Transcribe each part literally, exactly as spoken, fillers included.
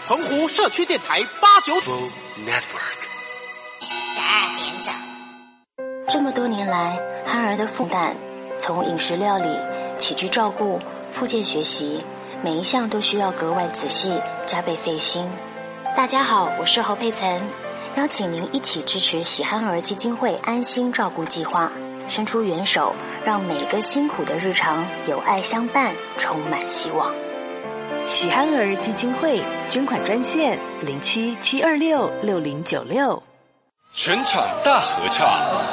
澎湖社区电台八九九 Network。 十二点整。 这么多年来，憨儿的负担从饮食料理、起居照顾、复健学习，每一项都需要格外仔细，加倍费心。大家好，我是侯佩岑，邀请您一起支持喜憨儿基金会安心照顾计划，伸出援手，让每个辛苦的日常有爱相伴，充满希望。 喜憨儿基金会捐款专线零七七二六六零九六。 全场大合唱，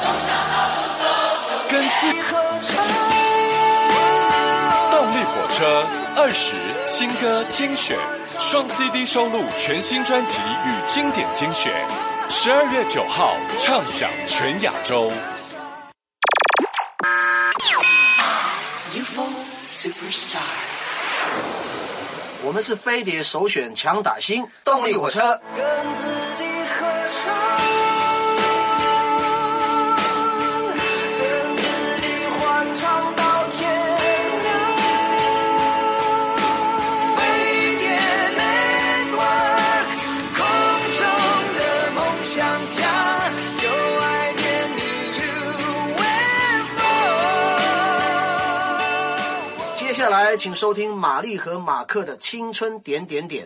跟自动力火车二十新歌精选，双 C D 收录全新专辑与经典精选，十二月九号唱响全亚洲。 U F O Superstar， 我们是飞碟首选强打星动力火车，跟自己合唱。接下来请收听玛丽和马克的青春点点点。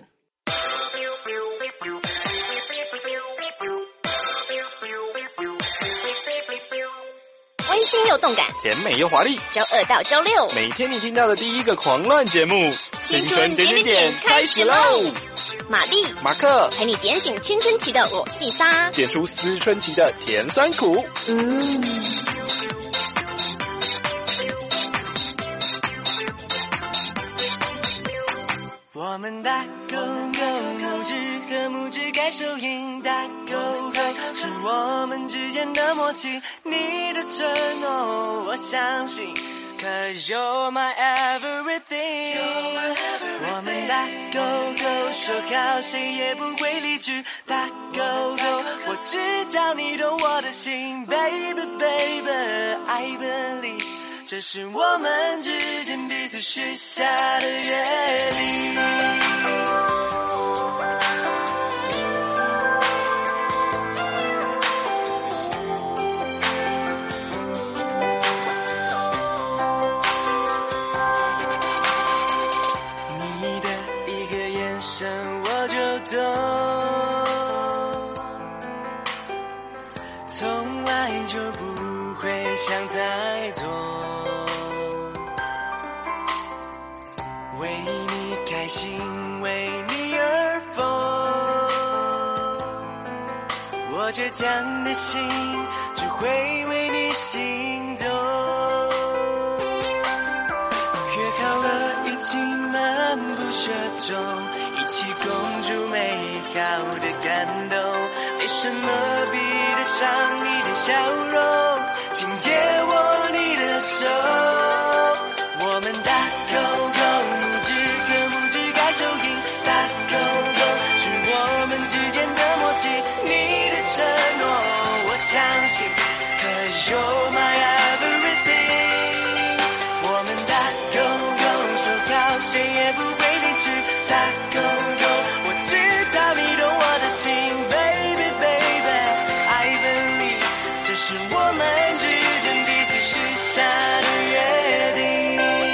温馨又动感， 甜美又华丽， 周二到周六， 每天你听到的第一个狂乱节目， 青春点点点开始喽！玛丽、 马克陪你点醒青春期的我细沙， 点出思春期的甜酸苦。 嗯。 我们打勾勾，拇指和拇指盖手印，打勾勾是我们之间的默契，你的承诺我相信 ，Cause you're my everything。我们打勾勾，说好谁也不会离去，打勾勾，我知道你懂我的心 ，Baby Baby，I believe。这是我们之间彼此许下的约定。你的一个眼神我就懂，从来就不会想太多。为你开心，为你而疯，我倔强的心只会为你心动。约好了一起漫步雪中，一起共筑美好的感动，没什么比得上你的笑容，请借我你的手，我们打勾勾。承诺我相信 Cause you're my everything。 我们打勾勾，说好谁也不会离去，打勾勾，我知道你懂我的心 Baby Baby I believe。 这是我们之间彼此许下的约定。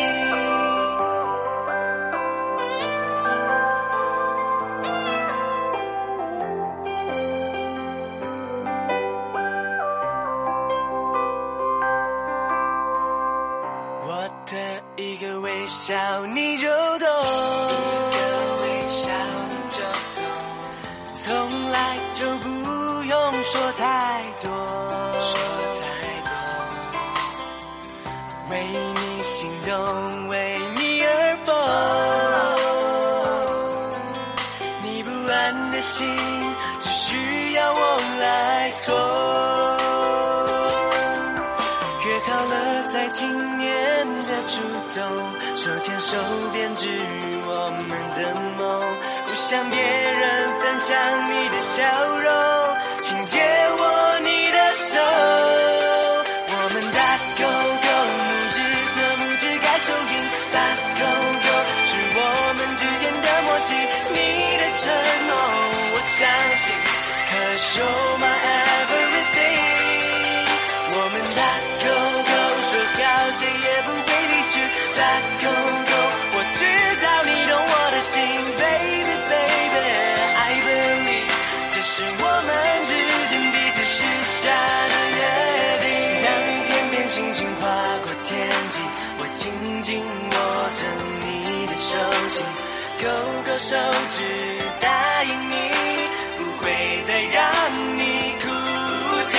一个微笑你就懂，一个微笑你就懂，从来就不用说太多，说太多，为你心动，为你而疯，你不安的心只需要我来哄。约好了在今年的初冬，手牵手编织我们的梦，不向别人分享你的笑容，请借我你的手，我们打勾勾，拇指和拇指盖手印，打勾勾是我们之间的默契，你的承手指答应你，不会再让你哭泣。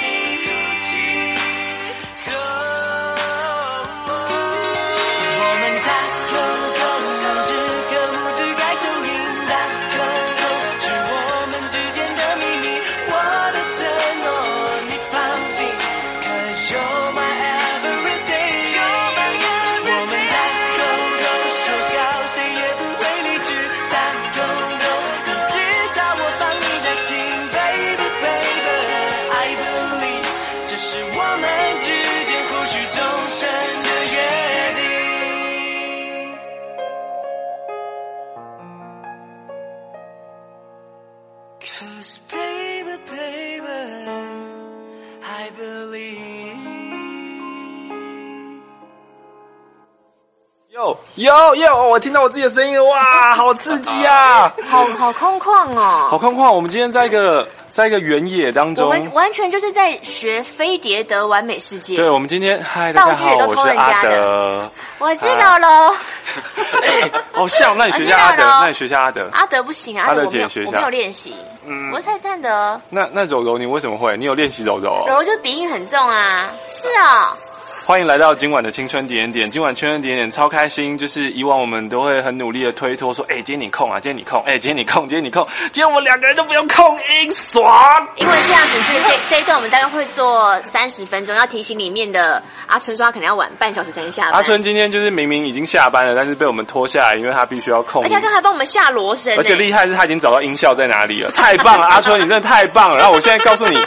我们大口口拇指和拇指该手印，大口口是我们之间的秘密，我的承诺你放心 ，Cause you're my everyday。我们大口口说好谁也不会离去，大口口你知道我放你在心 ，baby baby，I believe 这是我们之间或许终身的约定。Cause baby baby I believe。 哟哟哟！我听到我自己的声音了，哇，好刺激啊！ 好好空旷哦， 好空旷。我们今天在一个在一个原野当中， 我们完全就是在学飞碟的完美世界。 对，我们今天嗨，大家好，我是阿德， 我知道喽。 哎，好像，那你学一下阿德，那你学一下阿德。 阿德不行啊， 阿德姐学一下， 我没有练习。嗯，我是蔡灿德。 那那柔柔你为什么会？你有练习柔柔？ 柔柔就鼻音很重啊。是啊。 欢迎来到今晚的青春点点，今晚青春点点超开心，就是以往我们都会很努力的推脱说，哎、欸，今天你空啊，今天你空，哎、欸，今天你空，今天你空，今天我们两个人都不用空，硬爽。 因为这样子，所以这这一段我们大概会做三十分钟，要提醒里面的阿春说他可能要晚半小时才能下班。 阿春今天就是明明已经下班了，但是被我们拖下来，因为他必须要空， 而且他刚才帮我们下罗绳、欸， 而且厉害是他已经找到音效在哪里了，太棒了，阿春你真的太棒了。然后我现在告诉你。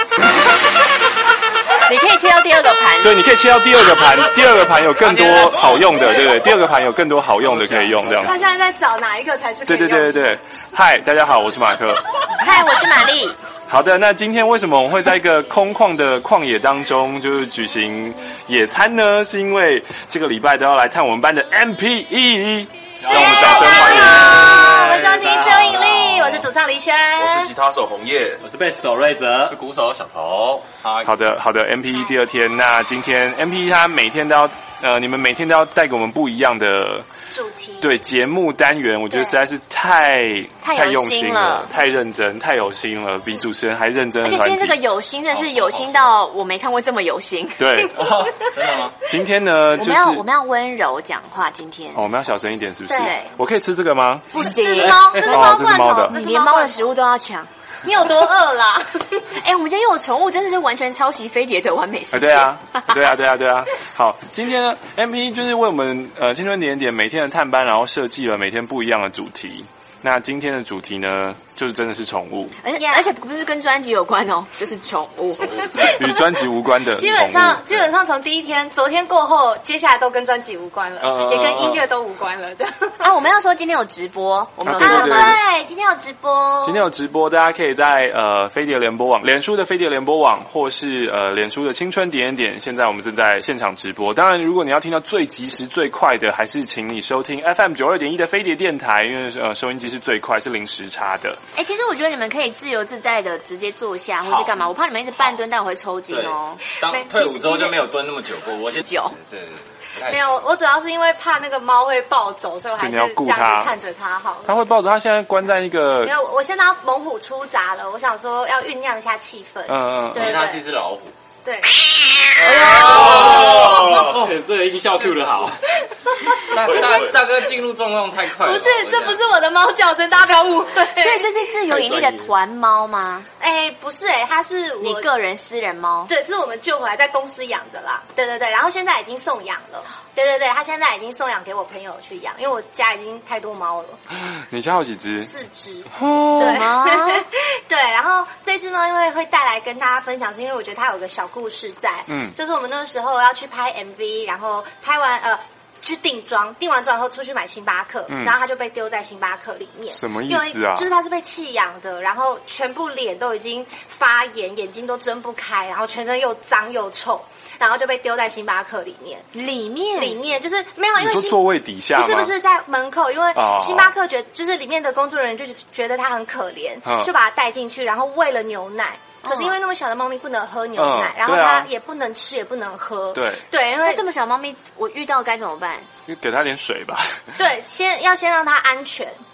你可以切到第二个盘， 对，你可以切到第二个盘，第二个盘有更多好用的，对不对？第二个盘有更多好用的可以用，这样子。 他现在在找哪一个才是可以用的。 对对对对对。嗨，大家好，我是马克。 嗨，我是玛丽。 好的，那今天为什么我们会在一个空旷的旷野当中，就是举行野餐呢？是因为这个礼拜都要来探我们班的 M P E， 让我们掌声欢迎。 我们收听周引力，我是主唱黎轩， 我是吉他手红叶， 我是贝斯手瑞泽， 是鼓手小头。 好的，好的 ，M P E 第二天，那今天 M P E 它每天都要，呃，你们每天都要带给我们不一样的主题， 对节目单元，我觉得实在是太太用心了， 太认真，太有心了，比主持人还认真。 而且今天这个有心的是有心到我没看过这么有心。 对， 哦、真的吗？ 今天呢，就是我们要我们要温柔讲话。今天哦，我们要小声一点，是不是？ 对， 我可以吃这个吗？ 不行， 这是猫，这是猫罐头， 的， 你连猫的食物都要抢。 你有多饿啦？ 哎、欸，我们今天又有宠物，真的是完全抄袭飞碟的完美世界。 对啊，对啊，对啊，对啊。好，今天呢 ，M P 就是为我们呃青春点点每天的探班，然后设计了每天不一样的主题。那今天的主题呢，就是真的是宠物， 而且而且不是跟专辑有关哦，就是宠物， 与专辑无关的。 基本上基本上从第一天，昨天过后，接下来都跟专辑无关了，呃、也跟音乐都无关了。这样啊，我们要说今天有直播，我们有直播、啊、对, 对, 对, 对，今天有直播， 今天有直播，大家可以在呃飞碟联播网、脸书的飞碟联播网，或是呃脸书的青春点点点。现在我们正在现场直播。当然，如果你要听到最及时、最快的，还是请你收听 F M 九二点一的飞碟电台，因为呃收音机是最快，是零时差的。 哎、欸，其实我觉得你们可以自由自在的直接坐下，或是干嘛。我怕你们一直半蹲，但我会抽筋哦。 当退伍之后就没有蹲那么久过，我先久。 对。 没有，我主要是因为怕那个猫会暴走，所以我还是这样子看着它好了。 它会暴走，它现在关在那个。 没有，我现在要猛虎出闸了，我想说要酝酿一下气氛。 嗯嗯， 对对， 它是一只老虎。 对。 哦，这个音效 Q 的好。 大大大哥进入状况太快了。 不是，这不是我的猫叫声，大家不要误会。 所以这是自由引力的团猫吗？ 哎，不是哎，它是你个人私人猫。 对，是我们救回来，在公司养着啦。对对对，然后现在已经送养了。对对对，他现在已经送养给我朋友去养，因为我家已经太多猫了。 你家有几只？ 四只。 哦、什么？ 对，然后这只呢，因为会带来跟大家分享，是因为我觉得它有个小故事在。嗯，就是我们那个时候要去拍 M V， 然后拍完呃。去定妆，定完妆以后出去买星巴克，嗯、然后他就被丢在星巴克里面。 什么意思啊？ 就是他是被弃养的，然后全部脸都已经发炎，眼睛都睁不开，然后全身又脏又臭，然后就被丢在星巴克里面。 里面里面就是没有，因为你说座位底下吗？ 不是不是在门口，因为星巴克觉得就是里面的工作人员就觉得他很可怜，嗯、就把他带进去，然后喂了牛奶。可是因为那么小的猫咪不能喝牛奶，嗯、然后它也不能吃，也不能喝。 对对，因为这么小猫咪，我遇到该怎么办？ 就给它点水吧。 对，先要先让它安全。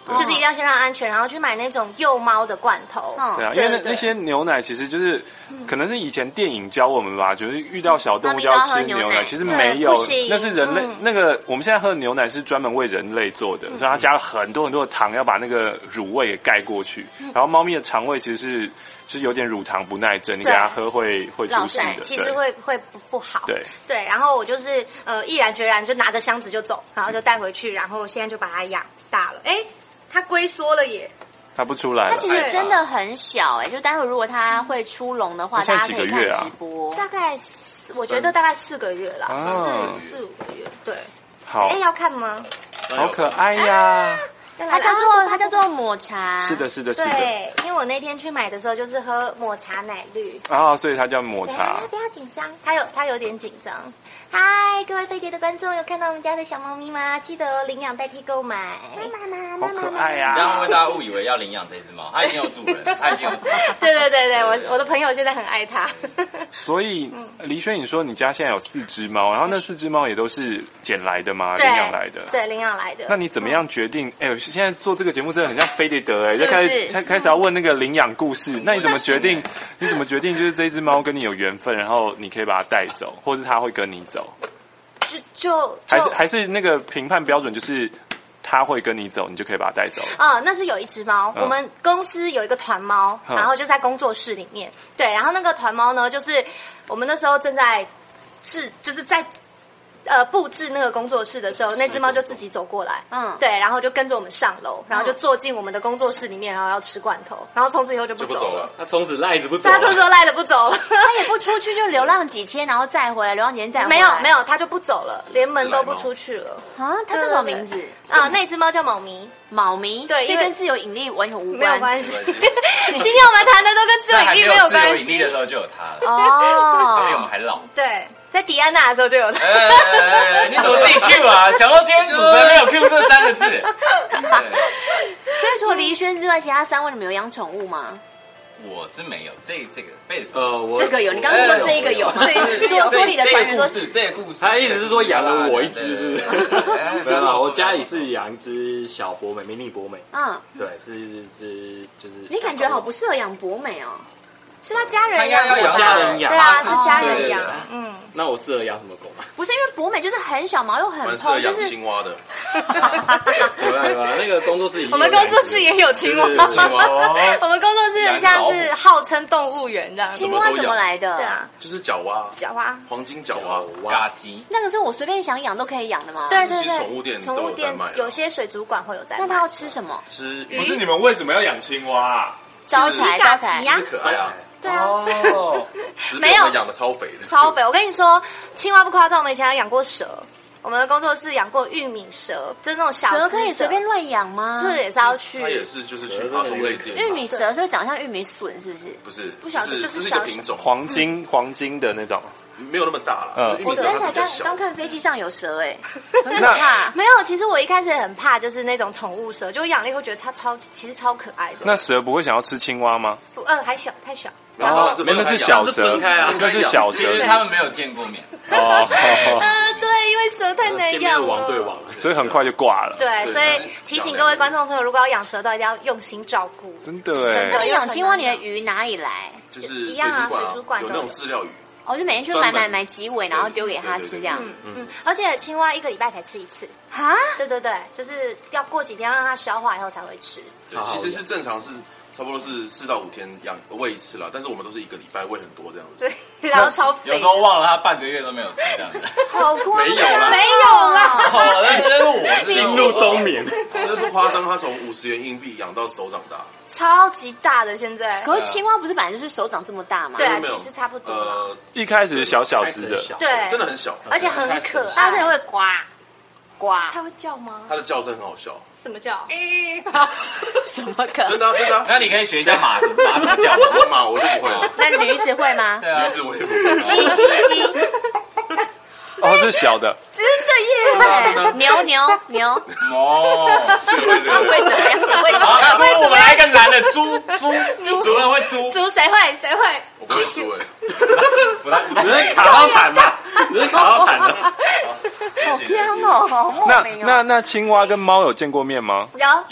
就是一定要先让它安全，然后去买那种幼猫的罐头。 对啊，因为那那些牛奶其实就是可能是以前电影教我们吧，就是遇到小动物就要吃牛奶，其实没有，那是人类那个我们现在喝的牛奶是专门为人类做的，所以它加了很多很多的糖，要把那个乳味给盖过去。然后猫咪的肠胃其实是就是有点乳糖不耐症，你给它喝会会出事的， 其实会会不不好。 对对，然后我就是呃毅然决然就拿着箱子就走，然后就带回去，然后现在就把它养大了。哎，它龟缩了耶！ 它不出来了， 它其实真的很小哎、欸，就待会如果它会出笼的话，大家可以看直播。 大概我觉得大概四个月啦，四四五个月。对， 好， 哎，要看吗？ 好可爱呀！ 它叫做它叫做抹茶， 是的，是的，是的。 对，因为我那天去买的时候就是喝抹茶奶绿啊，所以它叫抹茶。 不要紧张，它有它有点紧张。嗨，各位飞碟的观众，有看到我们家的小猫咪吗？记得领养代替购买。 好可爱呀！ 这样会不会大家误以为要领养这只猫？它已经有主人，它已经有主人。 对对对对，我我的朋友现在很爱它。 所以黎萱，你说你家现在有四只猫，然后那四只猫也都是捡来的吗？领养来的？ 对，领养来的。 那你怎么样决定？哎、欸，现在做这个节目真的很像飞碟德哎，就开始开开始要问那个领养故事。那你怎么决定？你怎么决定？就是这只猫跟你有缘分，然后你可以把它带走，或是它会跟你走？ 就就还是还是那个评判标准就是他会跟你走，你就可以把它带走了。 啊、呃，那是有一只猫、嗯，我们公司有一个团猫， 嗯、 然后就在工作室里面。对，然后那个团猫呢，就是我们那时候正在制，就是在。呃，布置那个工作室的时候，那只猫就自己走过来，嗯，对，然后就跟着我们上楼，然后就坐进我们的工作室里面，然后要吃罐头，然后从此以后就不走了。 走了，它从此赖着不走。 它从此赖着不走了， 它也不出去，就流浪几天，然后再回来，流浪几天再回来。 没有没有，它就不走了，连门都不出去了。 啊，它叫什么名字？ 啊，那只猫叫猫咪。 猫咪， 对， 因为跟自由引力完全无关， 没有关系。今天我们谈的都跟自由引力没有关系。 自由引力的时候就有它了， 哦， 它比我们还老。 对。在迪安娜的时候就有它。 哎哎哎，你怎么自己 Q 啊？想说今天主持人没有 Q 这三个字。 所以除了黎萱之外，其他三位你们有养宠物吗？ 我是没有，这这个被呃，我这个有，你刚刚说这一个有，这一次说说你的团员说是这个故事， 他意思是说养了我一只是，没有啦，我家里是养一只小博美，迷你博美，嗯，对，是是就是。 你感觉好不适合养博美哦。 是他家人养， 要家人养， 对啊，是家人养。嗯， 那我适合养什么狗吗？ 不是，因为博美就是很小毛又很痛，适合养青蛙的。 有啦有啦，那个工作室， 我们工作室也有青蛙。我们工作室像是号称动物园这样。 青蛙怎么来的？ 对啊， 就是角蛙， 角蛙， 黄金角蛙， 嘎鸡。 那个是我随便想养都可以养的吗？ 对对对， 宠物店宠物店有些水族馆会有在卖。 那它要吃什么？ 吃不是你们为什么要养青蛙？ 招财招财呀， 可爱啊。 对啊， 哦、没有养的超肥的， 超肥。我跟你说，青蛙不夸张，我们以前还养过蛇。我们的工作室养过玉米蛇，就是那种小蛇可以随便乱养吗？ 这也是要去， 它也是就是去爬虫类店。 玉米蛇是会长像玉米笋，是不是？ 不是， 不晓得，就是一个品种， 黄金黄金的那种。 没有那么大了， 嗯， 我昨天才刚刚看飞机上有蛇哎、欸，很可怕。没有，其实我一开始很怕，就是那种宠物蛇，就养了以后觉得它超，其实超可爱的。 那蛇不会想要吃青蛙吗？ 不，呃，还小，太小。 然后没那是小蛇，那是小蛇， 因为他们没有见过面。 哦， 呃，对，因为蛇太难养了， 王对王， 所以很快就挂了。 对，所以提醒各位观众朋友，如果要养蛇，都一定要用心照顾。 真的哎， 真的。 养青蛙，你的鱼哪里来？ 就是一样啊，水族馆有那种饲料鱼。 哦，就每天去买买买几尾，然后丢给它吃这样。 嗯嗯，而且青蛙一个礼拜才吃一次。 哈？ 对对对，就是要过几天让它消化以后才会吃。 对，其实是正常是差不多是四到五天养喂一次啦，但是我们都是一个礼拜喂很多这样子。 对，然后超肥。 有时候忘了它半个月都没有吃这样子。 好夸张！ 没有啦， 没有啦。 哦，那这是我进入冬眠。 这不夸张，它从五十元硬币养到手掌大。 超级大的现在， 可是青蛙不是本来就是手掌这么大吗？ 对啊，其实差不多。呃， 一开始小小只的， 对， 真的很小， 而且很可爱。 它真的会呱呱， 它会叫吗？ 它的叫声很好笑。 什么叫？ 怎么可能？ 真的真的。 那你可以学一下马马怎么叫。 马我就不会了。 那驴子会吗？ 对啊， 驴子我也不会。 鸡鸡鸡。 哦，是小的， 真的耶！牛牛牛哦， 为什么？为什么？为什么？ 为什么？我们来一个男的猪猪猪，主人会猪猪谁会谁会？ 我不会猪哎， 不太只是卡到毯嘛，只是卡到毯的。 好天哦，好莫名哦。 那那那青蛙跟猫有见过面吗？ 有有。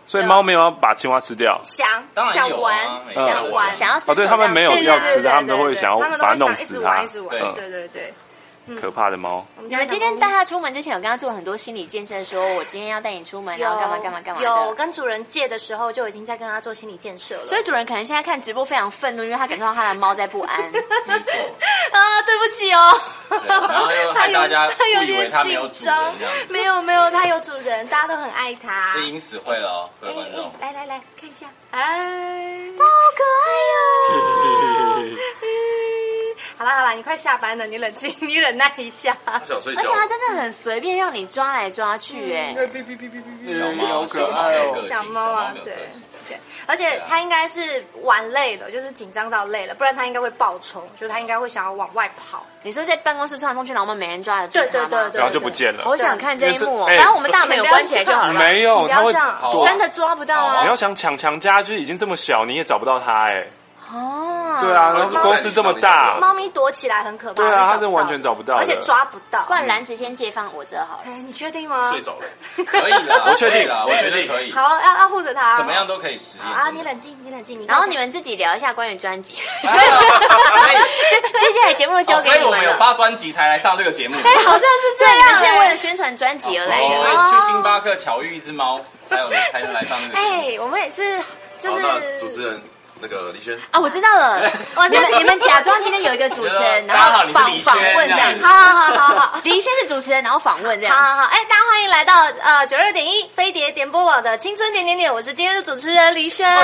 所以猫没有要把青蛙吃掉， 想当然想有啊玩， 每次想玩， 想要哦，对他们没有要吃的，他们都会想要他们都把它会想一直弄死它玩，一直玩， 嗯对对对。 可怕的猫。 你们今天带他出门之前，有跟他做很多心理建设，说我今天要带你出门，然后干嘛干嘛干嘛的。 有跟主人借的时候就已经在跟他做心理建设了。 所以主人可能现在看直播非常愤怒，因为他感受到他的猫在不安。 没错。 啊，对不起哦。 然后又害大家他有误以为他没有主人这样子。 没有没有，他有主人，大家都很爱他。 这已经死会了哦，各位观众。 来来来看一下，哎， 好可爱哟。好啦好啦，你快下班了，你冷静，你忍耐一下。 想睡觉， 而且它真的很随便，让你抓来抓去，哎， 小猫好可爱哦， 小猫啊，对对，而且它应该是玩累了，就是紧张到累了，不然它应该会暴冲，就是它应该会想要往外跑。 你说在办公室窜来冲去，然后我们没人抓得住对对对对， 然后就不见了。 好想看这一幕哦， 反正我们大门有关起来就好了。 没有，它会真的抓不到啊！ 你要想抢强家，就是已经这么小，你也找不到它，哎。 哦， 对啊，然后公司这么大， 猫咪躲起来很可怕。 对啊，它是完全找不到， 而且抓不到。 不然篮子先借放我这好了。 哎，你确定吗？ 睡着了， 可以啦， 我确定啦，我确定可以。 好，要要护着它， 怎么样都可以实验啊！你冷静，你冷静，你然后你们自己聊一下关于专辑。接接下来节目就交给你们了。 所以我们有发专辑才来上这个节目。 哎，好像是这样， 是为了宣传专辑而来的。 去星巴克巧遇一只猫，才有才能来上这个。 哎，我们也是，就是主持人。那个李轩啊，我知道了。我你们你们假装今天有一个主持人，然后访访问这样。 好好好好好， 李轩是主持人，然后访问这样。 好好好，哎，大家欢迎来到呃九二点一飞碟点播网的青春点点点，我是今天的主持人李轩。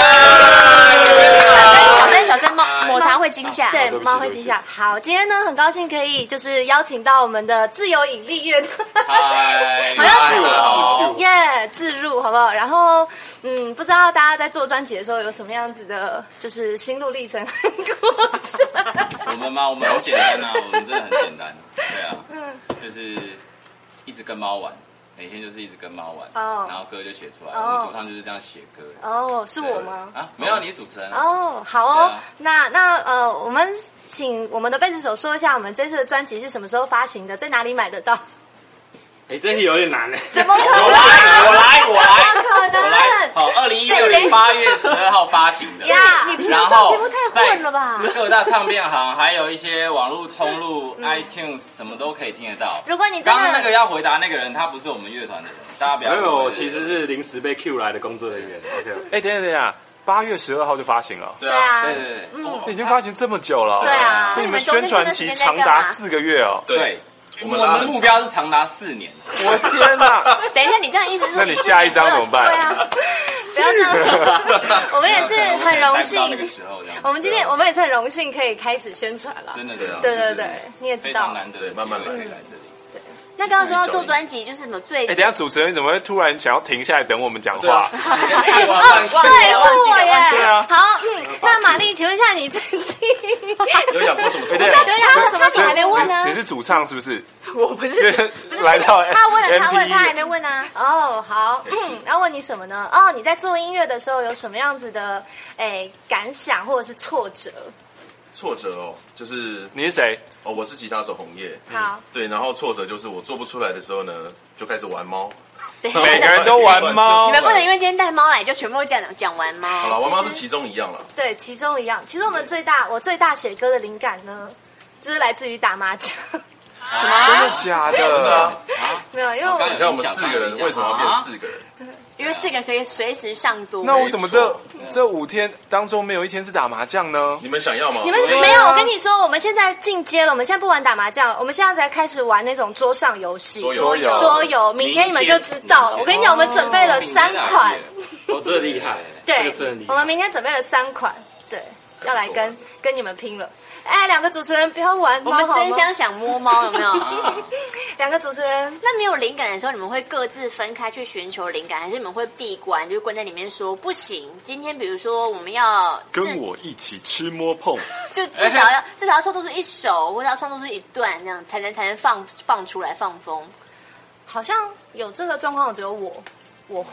小声小声，猫抹茶会惊吓， 对，猫会惊吓。好，今天呢很高兴可以就是邀请到我们的自由引力乐团， 好像耶自入好不好？然后嗯，不知道大家在做专辑的时候有什么样子的，就是心路历程过程。 我们吗？我们很简单啊，我们真的很简单，对啊，嗯，就是一直跟猫玩。每天就是一直跟猫玩， oh. 然后歌就写出来。Oh. 我们主唱就是这样写歌。 哦， oh, 是我吗？ 啊，没有，你是主持人。 哦， oh, 好哦。啊、那那呃，我们请我们的贝斯手说一下，我们这次的专辑是什么时候发行的，在哪里买得到？ 哎，这题有点难哎。 怎么可能？ 我来，我来，我来， 怎么可能？ 我来。好，二零一六年八月十二号发行的。 呀， 你平常上节目太混了吧？ 各大唱片行还有一些网络通路、嗯、iTunes 什么都可以听得到。 如果你真的刚刚那个要回答那个人，他不是我们乐团的人，大家不要。 没有，其实是临时被 Q 来的工作人员。OK。 哎，等一下等一下，八月十二号就发行了。 对啊， 对对对， 嗯， 已经发行这么久了。 对啊， 所以你们宣传期长达四个月哦。 对。我们的目标是长达四年。 我天哪！ 等一下，你这样意思是？ 那你下一张怎么办？ 对啊， 不要这样。我们也是很荣幸。 那个时候这样。 我们今天我们也是很荣幸可以开始宣传了。 真的对啊。 对对对，你也知道。 非常难得，慢慢来，可以来这里。 对。 那刚刚说要做专辑，就是什么最…… 哎，等下主持人怎么会突然想要停下来等我们讲话？ 哦，对，是我耶。 对啊。 好，嗯，那玛丽，请问一下你自己有养过什么宠物？ 有养过什么宠物还没问呢？ 你是主唱是不是？ 我不是， 不是来到他问了，他问他还没问啊。 哦，好，嗯，要问你什么呢？哦，你在做音乐的时候有什么样子的诶感想或者是挫折？ 挫折哦，就是你是谁？ 哦，我是吉他手红叶。 好， 对，然后挫折就是我做不出来的时候呢，就开始玩猫。 每个人都玩猫， 你们不能因为今天带猫来就全部讲讲玩猫。 好了，玩猫是其中一样了。 对，其中一样。其实我们最大，我最大写歌的灵感呢，就是来自于打麻将。 什么？真的假的？ 真的啊？ 没有，因为我你看我们四个人，为什么要变四个人？ 因为四个人随随时上桌。 那为什么这这五天当中没有一天是打麻将呢？ 你们想要吗？ 你们没有，我跟你说，我们现在进阶了，我们现在不玩打麻将，我们现在才开始玩那种桌上游戏。 桌游， 桌游，明天你们就知道了。我跟你讲，我们准备了三款。 哦，这厉害。 对，我们明天准备了三款，对，要来跟跟你们拼了。哎，两个主持人不要玩猫， 我们真香想摸猫，有没有？ 两个主持人， 那没有灵感的时候，你们会各自分开去寻求灵感，还是你们会闭关，就关在里面说不行？今天比如说我们要跟我一起吃摸碰， 就至少要至少要创作出一首，或者要创作出一段，这样才能才能放放出来放风。 好像有这个状况，只有我我会。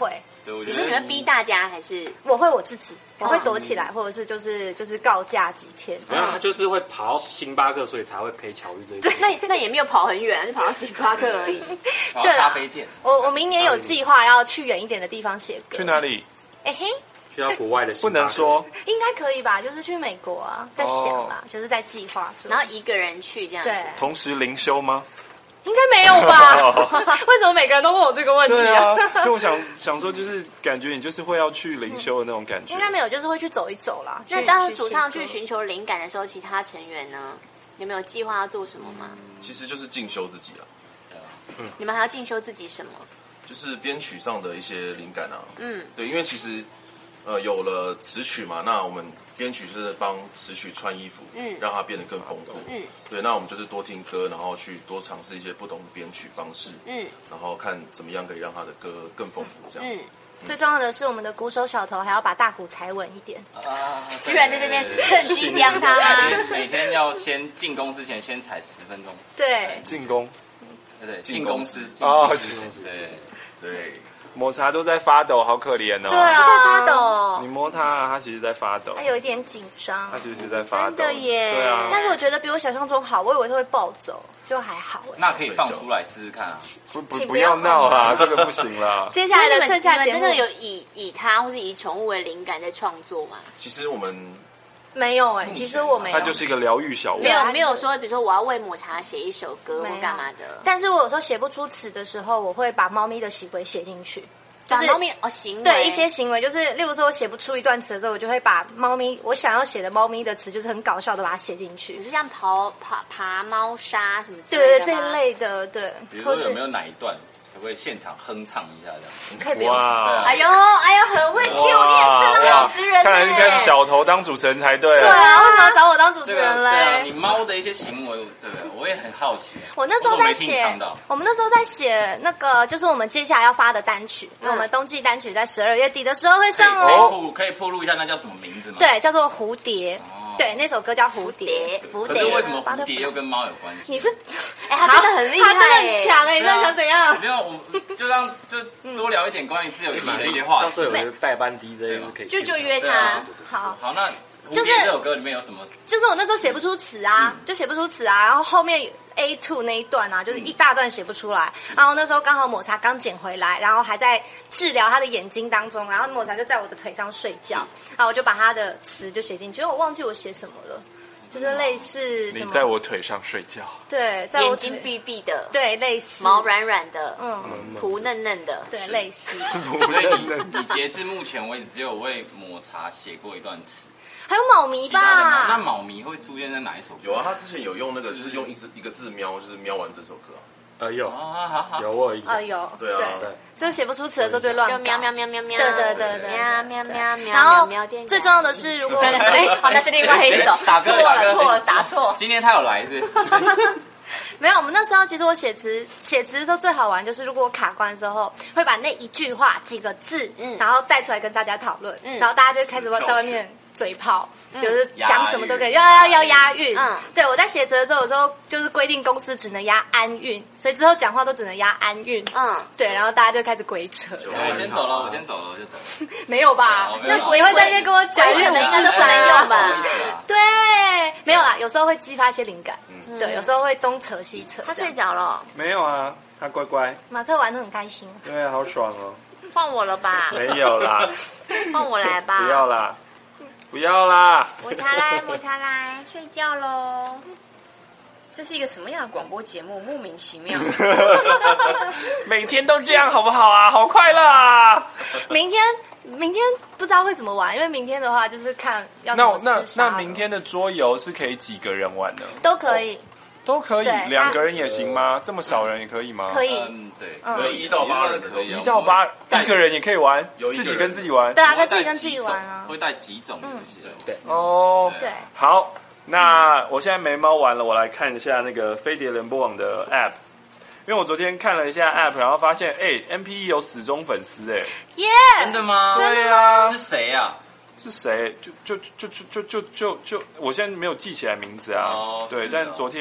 对，我觉得你会逼大家还是我会我自己，我会躲起来，或者是就是就是告假几天。 没有，他就是会跑到星巴克，所以才会陪巧遇这一种。 那那也没有跑很远，就跑到星巴克而已。 对咖啡店。 我我明年有计划要去远一点的地方写歌。 去哪里？ 哎嘿。 需要国外的， 不能说， 应该可以吧？就是去美国啊，在想啦，就是在计划中， 然后一个人去这样子。 对， 同时灵修吗？ 应该没有吧？为什么每个人都问我这个问题啊？因为我想想说，就是感觉你就是会要去灵修的那种感觉。 应该没有，就是会去走一走啦。 那当主唱去寻求灵感的时候，其他成员呢，有没有计划要做什么吗？ 其实就是进修自己啊。 嗯，你们还要进修自己什么？ 就是编曲上的一些灵感啊。嗯，对，因为其实呃有了词曲嘛，那我们编曲就是帮词曲穿衣服，嗯，让它变得更丰富，嗯，对，那我们就是多听歌，然后去多尝试一些不同的编曲方式，嗯，然后看怎么样可以让他的歌更丰富，这样子。嗯嗯、最重要的是，我们的鼓手小头还要把大鼓踩稳一点啊！居然在这边趁机刁他吗？ 每天要先进攻之前先踩十分钟， 对， 进攻， 对对，进公司哦， 进公司，对对。 抹茶都在发抖，好可怜哦！ 对啊，发抖。 你摸它，它其实在发抖。 它有一点紧张。 它其实是在发抖。 真的耶！ 对啊。 但是我觉得比我想象中好，我以为它会暴走，就还好。 那可以放出来试试看啊！ 不不不要闹啊，这个不行啦。 接下来的剩下节目真的有以以它或是以宠物为灵感在创作吗？ 其实我们。 没有哎、欸，其实我没有。 它就是一个疗愈小屋。 没有没有说，比如说我要为抹茶写一首歌或干嘛的。 但是我有时候写不出词的时候，我会把猫咪的行为写进去。 就是猫咪哦行为， 对一些行为，就是例如说我写不出一段词的时候，我就会把猫咪我想要写的猫咪的词，就是很搞笑的把它写进去。 你是像爬爬爬猫砂什么之类的吗？ 对这一类的，对。 比如说有没有哪一段？可不可以现场哼唱一下这样？ 可以不用。 哇！ 哎呦哎呦，很会 Q， 你也是当老实人。 看来应该是小头当主持人才对。 对啊，为什么要找我当主持人嘞？ 对啊，你猫的一些行为，对不对？我也很好奇。 我那时候在写，我们那时候在写那个，就是我们接下来要发的单曲，因为我们冬季单曲在十二月底的时候会上哦。可以铺路一下，那叫什么名字吗？ 对，叫做蝴蝶。对，那首歌叫蝴蝶。 蝴蝶为什么蝴蝶又跟猫有关系？ 你是， 哎，他真的很厉害， 他真的很强哎！你在想怎样？ 没有，我就让就多聊一点关于自由意义的一些话题。 到时候有一个代班 D J 可以， 就就约他。 好， 好，那蝴蝶这首歌里面有什么？ 就是我那时候写不出词啊，就写不出词啊，然后后面 A 二 那一段啊，就是一大段写不出来。然后那时候刚好抹茶刚捡回来，然后还在治疗他的眼睛当中，然后抹茶就在我的腿上睡觉，然后我就把他的词就写进去，因为我忘记我写什么了。就是类似什么， 你在我腿上睡觉， 对，在我眼睛闭闭的， 对，类似毛软软的，嗯，蒲嫩嫩的， 对，类似。 所以你你截至目前为止只有为抹茶写过一段词， 还有猫咪吧？ 那猫咪会出现在哪一首歌？ 有啊，他之前有用那个，就是用一字一个字喵，就是喵完这首歌。 呃，有啊， 有我有印象， 呃有， 对啊， 对，就是写不出词的时候就乱就喵喵喵喵喵， 对对对对， 喵喵喵喵。 然后最重要的是，如果哎，好，那是另外一首， 打错了错了，打错。 今天他有来是？ 没有，我们那时候其实我写词写词的时候最好玩就是，如果我卡关的时候，会把那一句话几个字，嗯，然后带出来跟大家讨论，嗯，然后大家就会开始在外面嘴炮，就是讲什么都可以，要要要押韵。嗯，对，我在写词的时候，有时候就是规定公司只能押安韵，所以之后讲话都只能押安韵。嗯，对，然后大家就开始鬼扯。 我先走了，我先走了，我就走了。 没有吧？那鬼会在那边跟我讲， 可能应该都不能用吧？ 对，没有啦，有时候会激发一些灵感。对，有时候会东扯西扯。 他睡着了？ 没有啊，他乖乖。 马特玩得很开心。 对，好爽哦。 换我了吧？ 没有啦。 换我来吧。 不要啦。不要啦！ 抹茶来，抹茶来，睡觉喽。这是一个什么样的广播节目？莫名其妙。 每天都这样好不好啊？好快乐啊！ 明天，明天不知道会怎么玩，因为明天的话就是看要怎么那那那明天的桌游是可以几个人玩呢？ 都可以。 都可以，两个人也行吗？这么少人也可以吗？ 可以， 嗯，对， 可以一到八人可以， 一到八一个人也可以玩，自己跟自己玩。 对啊，他自己跟自己玩啊。 会带几种东西？ 对，哦， 对， 好，那我现在没猫完了，我来看一下那个飞碟联播网的 App， 因为我昨天看了一下 App， 然后发现，哎 ，M P E 有死忠粉丝，哎， 耶， 真的吗？ 对啊， 是谁啊？ 是谁？就就就就就就就就，我现在没有记起来名字啊。对，但昨天。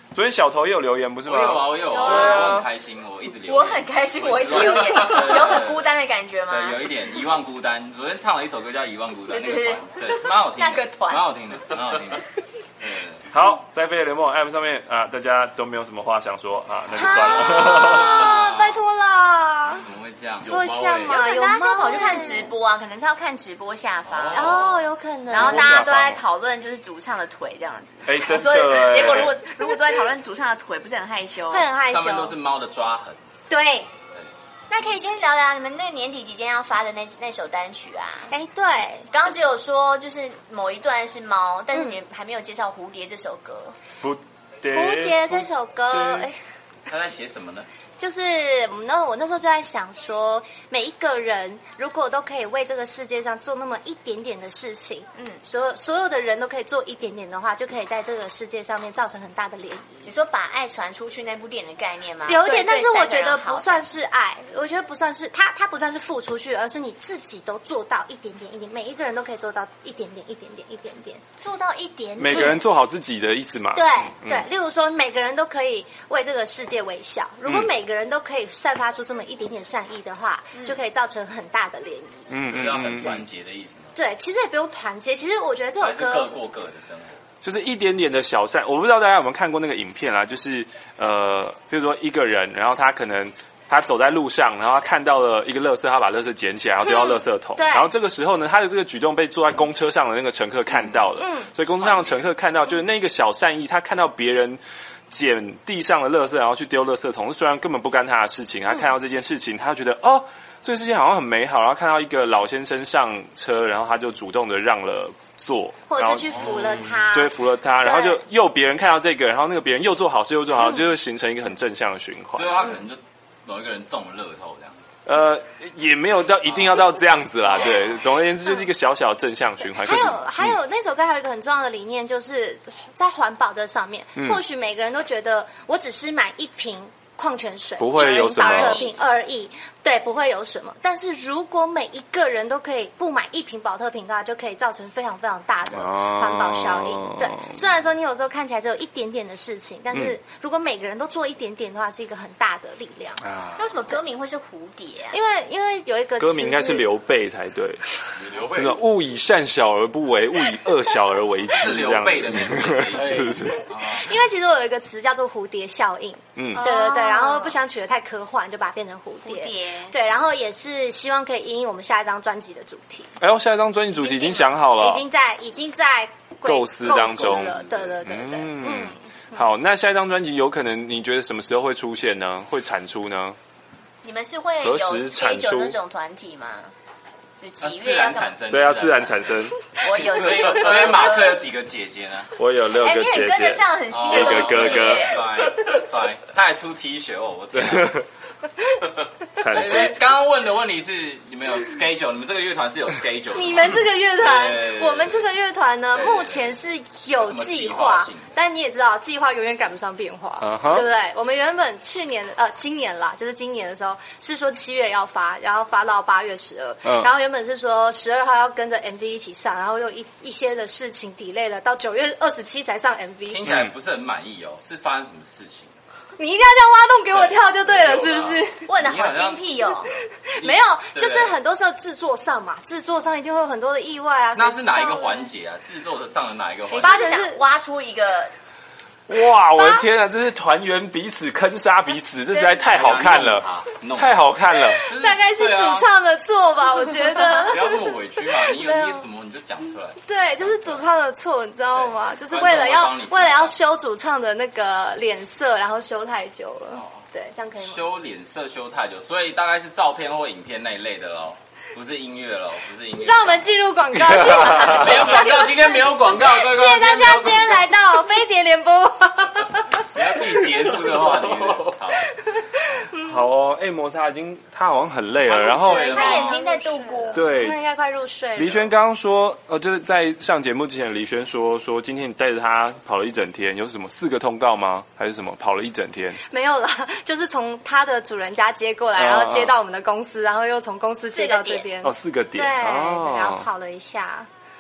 昨天小头也有留言不是吗？ 我有啊，我有啊， 对啊， 我很开心，我一直留言。 我很开心，我一直留言，有很孤单的感觉吗？ 对，有一点遗忘孤单。昨天唱了一首歌叫《遗忘孤单》， 对对对， 对，蛮好听的， 那个团蛮好听的，蛮好听的。 好，在飞碟联盟 App 上面啊，大家都没有什么话想说啊，那就算了。 啊、拜托啦！ 怎么会这样？ 说一下嘛， 有大家现在跑去看直播啊，可能是要看直播下方哦，有可能。 然后大家都在讨论就是主唱的腿这样子。 哎，真的。 结果如果如果都在讨论主唱的腿，不是很害羞？ 会很害羞。 上面都是猫的抓痕。 对。 那可以先聊聊你们那个年底即将要发的那那首单曲啊？ 哎，对， 刚刚只有说就是某一段是猫，但是你还没有介绍《蝴蝶》这首歌。 蝴蝶， 蝴蝶这首歌，哎， 他在写什么呢？ 就是我那我那时候就在想说，每一个人如果都可以为这个世界上做那么一点点的事情，嗯，所有所有的人都可以做一点点的话，就可以在这个世界上面造成很大的涟漪。 你说把爱传出去那部电影的概念吗？ 有一点，但是我觉得不算是爱，我觉得不算是它，它不算是付出去，而是你自己都做到一点点一点，每一个人都可以做到一点点一点点一点点， 做到一点点。 每个人做好自己的意思嘛？ 对、嗯、对，例如说每个人都可以为这个世界微笑，如果每个人都可以散发出这么一点点善意的话，嗯、就可以造成很大的涟漪。 嗯嗯， 要很团结的意思吗？ 对，其实也不用团结，其实我觉得这首歌各过各的生活。 就是一点点的小善，我不知道大家有没有看过那个影片啊？就是呃，比如说一个人，然后他可能他走在路上，然后他看到了一个垃圾，他把垃圾捡起来，然后丢到垃圾桶。 嗯、 然后这个时候呢，他的这个举动被坐在公车上的那个乘客看到了。嗯，所以公车上的乘客看到，就是那个小善意，他看到别人捡地上的垃圾，然后去丢垃圾桶，虽然根本不干他的事情，他看到这件事情，他觉得哦，这个世界好像很美好。然后看到一个老先生上车，然后他就主动的让了座， 或者是去扶了他， 对，扶了他，然后就又别人看到这个，然后那个别人又做好事又做好，就会形成一个很正向的循环。 所以他可能就某一个人中了乐透这样。 呃，也没有到一定要到这样子啦，对。总而言之，就是一个小小的正向循环。 还有还有那首歌还有一个很重要的理念，就是在环保这上面，嗯、或许每个人都觉得我只是买一瓶矿泉水， 不会有什么保特瓶而已。对，不会有什么。但是如果每一个人都可以不买一瓶保特瓶的话，就可以造成非常非常大的环保效应。哦、对，虽然说你有时候看起来只有一点点的事情，但是如果每个人都做一点点的话，是一个很大的力量。 啊、 为什么歌名会是蝴蝶啊？ 因为因为有一个歌名应该是刘备才对。 刘备， 勿以善小而不为，勿以恶小而为之。 刘备的名字是不是？ 因为其实我有一个词叫做蝴蝶效应。嗯，对对对，然后不想取得太科幻，就把它变成蝴蝶。 蝴蝶， 对，然后也是希望可以因应我们下一张专辑的主题。 哎呦，下一张专辑主题已经想好了， 已经在已经在构思当中了。对对对对，嗯。 嗯好，那下一张专辑有可能你觉得什么时候会出现呢？会产出呢？ 你们是会有 schedule 那种团体吗？就几月要产生？ 对，要自然产生。 我有这个， 所以马克有几个姐姐呢？ 我有六个姐姐， 跟得上很新的东西。六个哥哥， 对，他还出 T 恤哦，我天。 产出。 刚刚问的问题是你们有 schedule， 你们这个乐团是有 schedule。 你们这个乐团，我们这个乐团呢，目前是有计划，但你也知道，计划永远赶不上变化， uh-huh. 对不对？我们原本去年呃今年啦，就是今年的时候是说七月要发，然后发到八月十二，嗯，然后原本是说十二号要跟着 M V 一起上，然后又一一些的事情 delay 了，到九月二十七才上 M V。 听起来不是很满意哦，是发生什么事情？ 你一定要这样挖洞给我跳就对了，是不是？ 问的好精辟哦。 没有，就是很多时候制作上嘛，制作上一定会有很多的意外啊。 那是哪一个环节啊？制作的上的哪一个环节？ 发的是挖出一个。 哇！我的天啊，这是团员彼此坑杀彼此，这实在太好看了，太好看了。 大概是主唱的错吧，我觉得。 不要这么委屈嘛，你有你有什么你就讲出来。 对，就是主唱的错，你知道吗？就是为了要为了要修主唱的那个脸色，然后修太久了。对，这样可以吗？ 修脸色修太久，所以大概是照片或影片那一类的咯。不是音乐喽，不是音乐。 让我们进入广告，谢谢。 没有广告，今天没有广告。 谢谢大家今天来到飞碟联播。 你要自己结束这话题。好， 好哦。哎，摩擦已经他好像很累了，然后他眼睛在度过， 对， 他应该快入睡了。 黎轩刚刚说，呃，就是在上节目之前，黎轩说说今天你带着他跑了一整天，有什么四个通告吗？还是什么跑了一整天？ 没有啦，就是从他的主人家接过来，然后接到我们的公司，然后又从公司接到这边。 哦，四个点， 对， 哦、 然后跑了一下。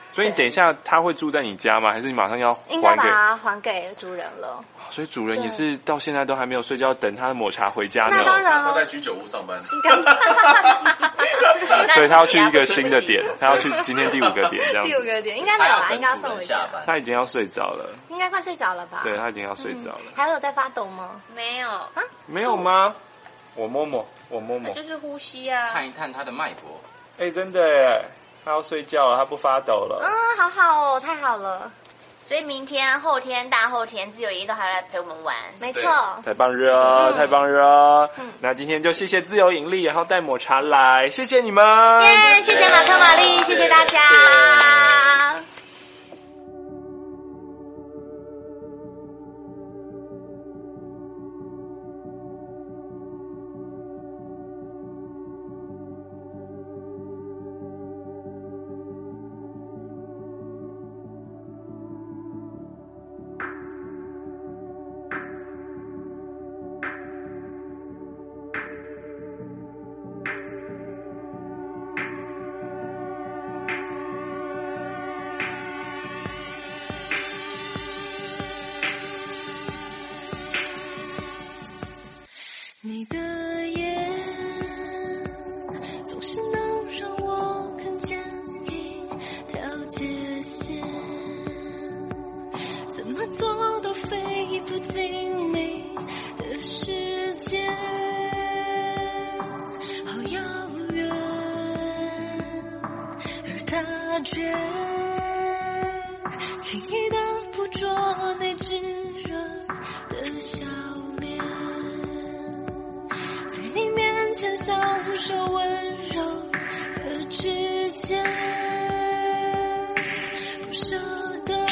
所以你等一下他会住在你家吗？还是你马上要还给？ 应该把它还给主人了。 所以主人也是到现在都还没有睡觉，等他的抹茶回家呢。 那当然了， 他在居酒屋上班。 所以他要去一个新的点，他要去今天第五个点，这样。 第五个点应该没有啦，应该要送回家。 他已经要睡着了， 应该快睡着了吧？ 对，他已经要睡着了。 嗯、还有在发抖吗？ 没有啊， 没有吗？我摸摸，我摸摸， 就是呼吸啊， 探一探他的脉搏。 哎、欸，真的耶，他要睡觉了，他不发抖了。 嗯，好好哦，太好了。 所以明天、后天、大后天，自由营都还来陪我们玩， 没错， 太棒了，太棒了！嗯、那今天就谢谢自由引力，然后带抹茶来，谢谢你们， 耶、yeah, ！谢谢马克玛丽，谢谢大家。 你的眼总是能让我看见一条界线，怎么做都飞不进你的世界，好遥远，而他却轻易地捕捉你炙热的笑脸，你面前享受温柔的指尖，不舍得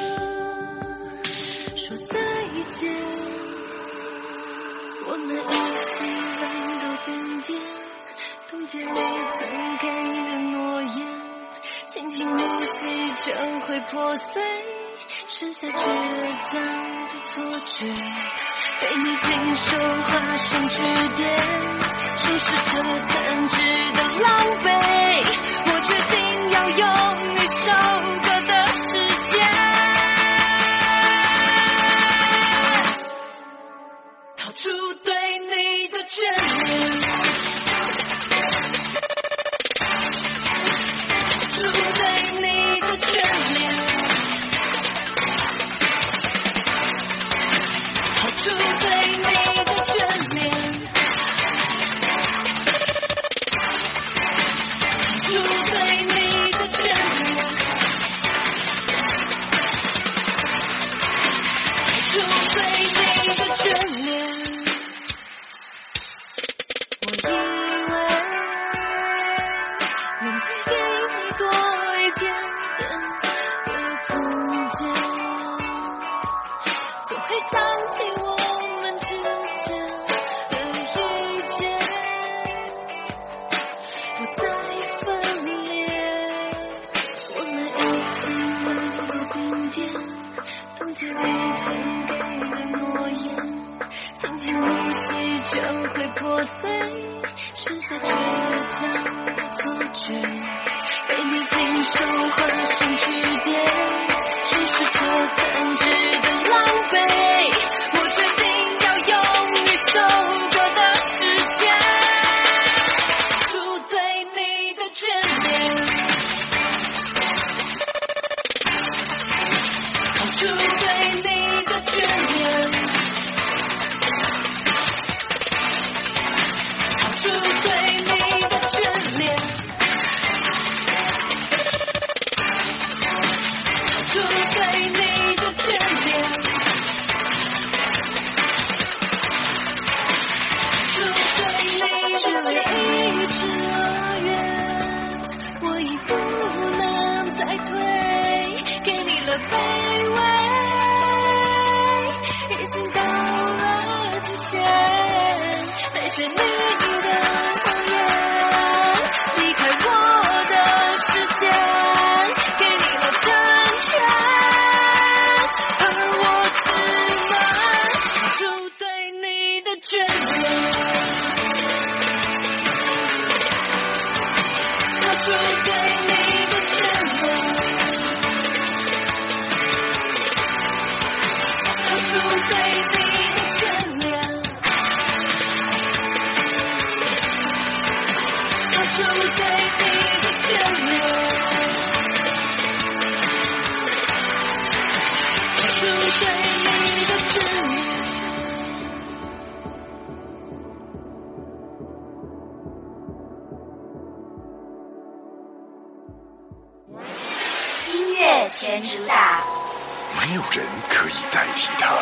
说再见，我们一起来到冰点，冻结你曾给的诺言，轻轻呼吸就会破碎，剩下倔强的错觉，被你亲手画上句点，收拾着单指的狼狈，我决定要用一首歌的时间，逃出对你的眷恋，逃出对你的眷恋，逃出对你的眷恋，逃出对你的眷恋，逃出对你的眷恋。我以为能再给你多一点点的空间，总会想起我们之间的一切，不再分裂，我们一起来到冰点，冻结你曾给的诺言，轻轻呼吸就会破碎，剩下倔强的错觉，被你亲手画上句点，收拾着单指的狼狈，我决定要用一首歌的时间，逃出对你的眷恋，逃出对你的眷恋，逃出对你的眷恋。 乐全主打， 没有人可以代替它。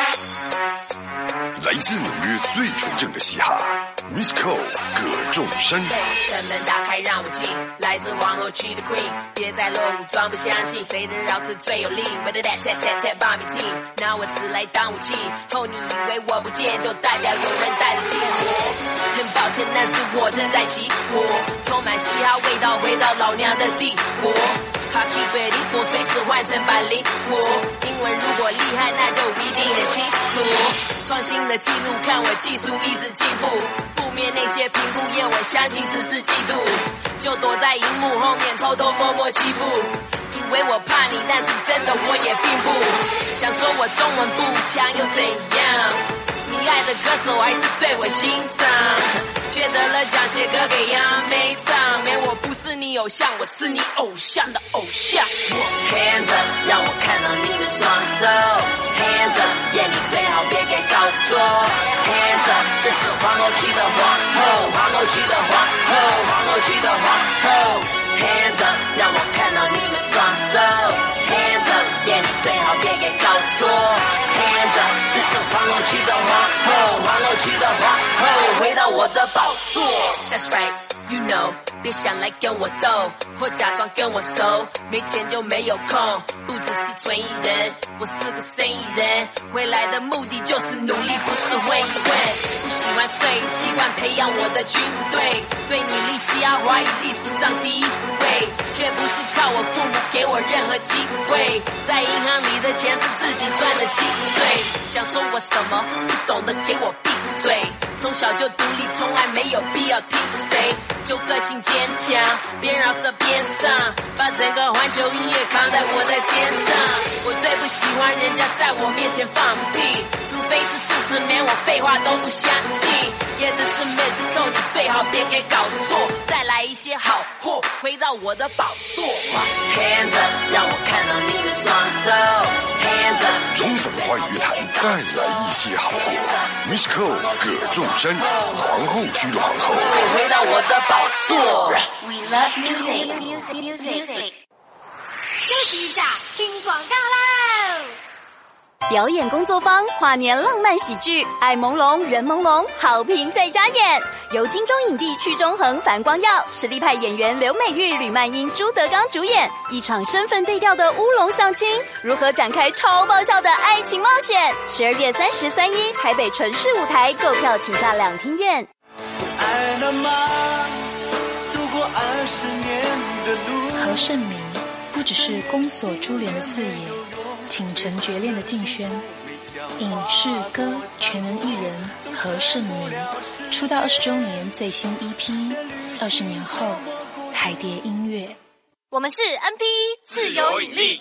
来自纽约最纯正的嘻哈 ，Miss Cole 葛仲生。 城门打开让我进，来自皇后区的 Queen， 别再落伍装不相信，谁的饶舌最有力 ？Whether that that that that Bobby T， 拿我词来当武器，后你以为我不见，就代表有人带着替我。很抱歉，那是我正在起火，充满嘻哈味道，回到老娘的帝国。哈 keep it equal， 随时换成百灵活。英文如果厉害，那就一定很清楚。创新的记录，看我技术一直进步。负面那些评估厌我，相信只是嫉妒。就躲在荧幕后面，偷偷摸摸欺负。以为我怕你，但是真的我也并不。想说我中文不强又怎样？你爱的歌手还是对我欣赏，却得了奖写歌给杨梅唱，没我不是你偶像，我是你偶像的偶像。我 hands up， 让我看到你的双手 ，hands up， yeah， 你最好别给搞错 ，hands up， 这是皇后区的皇后，皇后区的皇后，皇后区的皇后 ，hands up， 让我看到你们双手 ，hands up， yeah， 你最好别给搞错 ，hands up， 这是皇后区的皇后，皇后区的皇后，回到我的宝座 ，That's right。You know， 别想来跟我斗，或假装跟我熟，没钱就没有空，不只是纯艺人，我是个生意人，回来的目的就是努力，不是混一混。不喜欢睡，习惯培养我的军队，对你立西亚华语历史上第一位，却不是靠我父母给我任何机会，在银行里的钱是自己赚的薪水，想说我什么不懂的给我闭嘴，从小就独立，从来没有必要听谁，就个性坚强，边饶舌边唱，把整个环球音乐扛在我的肩上。我最不喜欢人家在我面前放屁，除非是事实面，我废话都不相信。也只是 Miss Cole， 你最好别给搞错，带来一些好货，回到我的宝座。Hands up， 让我看到你的双手。Hands up， 中粉华语乐坛带来一些好货 ，Miss Cole 葛仲生，皇后区的皇后， 回到我的宝座。 We love music, music, music. 休息一下，听广告喽。 表演工作坊跨年浪漫喜剧《爱朦胧人朦胧》，好评再加演，由金钟影帝屈中恒、樊光耀，实力派演员刘美玉、吕曼英、朱德刚主演，一场身份对调的乌龙相亲，如何展开超爆笑的爱情冒险？十二月三十、三一台北城市舞台购票，请下两厅院。 爱了吗？走过二十年的路。 何胜明不只是宫锁珠帘的四爷，倾城绝恋的静轩，影视歌全能艺人何胜明出道二十周年最新 E P， 二十年后海蝶音乐。 我们是 N P 自由引力。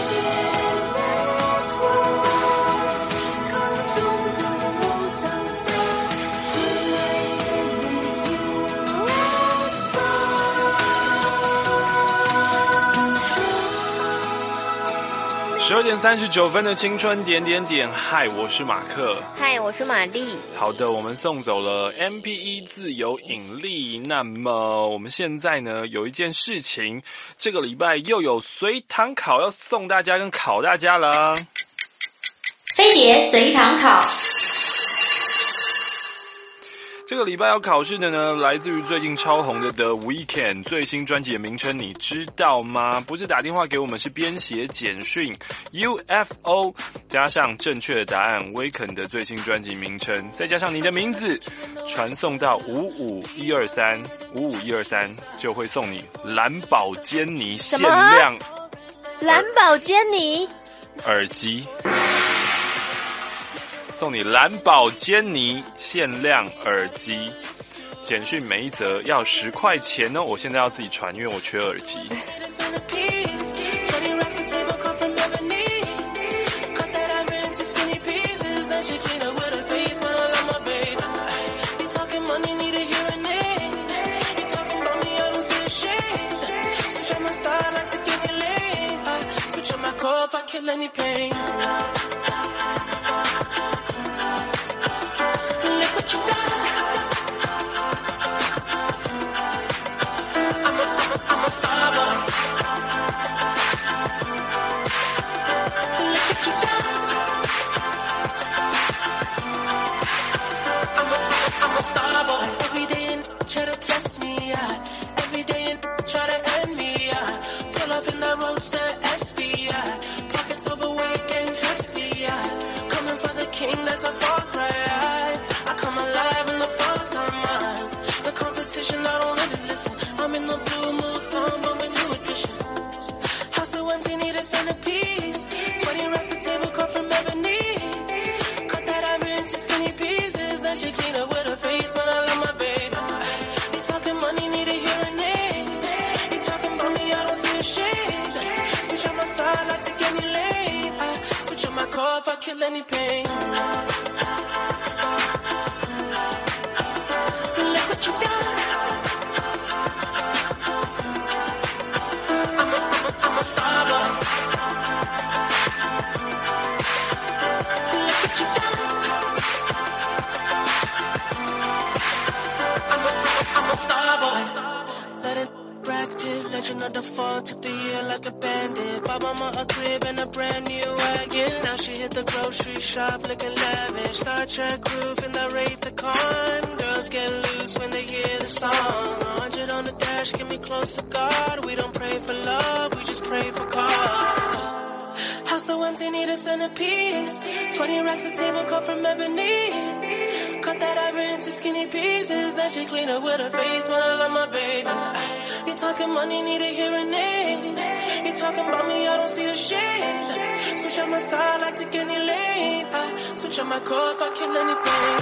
十二点三十九分的青春点点点，嗨，我是马克， 嗨，我是玛丽。 好的，我们送走了 M P 一 自由引力。那么我们现在呢，有一件事情，这个礼拜又有随堂考要送大家跟考大家了。 飞碟随堂考。 这个礼拜要考试的呢，来自于最近超红的 The Weeknd 最新专辑的名称，你知道吗？不是打电话给我们，是编写简讯 U F O 加上正确的答案 Weeknd 的最新专辑名称，再加上你的名字，传送到五五一二三五五一二三，就会送你蓝宝坚尼限量蓝宝坚尼耳机。送你蓝宝坚尼限量耳机，简讯每一则要十块钱哦。我现在要自己传，因为我缺耳机。 roads to S V I. Pockets overweight, getting hefty. I coming for the king, that's a far cry. I, I come alive in the full-time mind. The competition, I don't really listen. I'm in the blue mood song, but with new edition. House so empty, need a centerpiece. Twenty racks a table cut from ebony. Cut that ivory into skinny pieces. Then she clean up with her face, but I love my baby. You talking money, need a hearing aid. You talking about me, I don't see a shade. Switch on my side, I take any lane. I switch on my car if I kill any pain. Look what you done. I'm a, I'm a, I'm a star boy. Look what you done. I'm a, I'm a star boy. Let it bracket, legend of the fall. Took the year like a bandit. Bought mama a crib and a brand new wagon. Now she hit the grocery shop looking lavish. Star Trek roof in the Wraith the Con. Girls get loose when they hear the song. one hundred on the dash, get me close to God. We don't pray for love, we just pray for cause. House so empty, need a centerpiece. Twenty racks a table cut from ebony. Cut that ivory into skinny pieces. Then she clean up with her face, but I love my baby. You talking money, need a hearing aid. You talking about me, I don't see the shade. Switch on my side, I take any lane. I switch on my car if I kill any pain.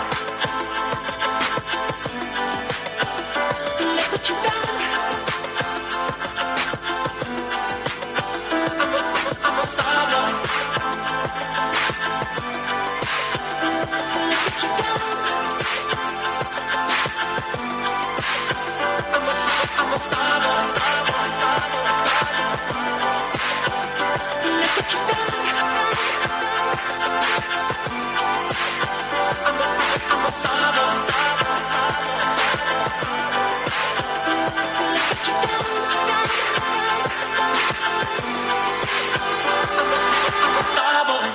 Look what you done. I'm a, I'm a, I'm a star boy. Look what you done. I'm a, I'm a star boy. Look what you done. I'm a, I'm a star boy. Look what you done. I'm a, I'm a star boy.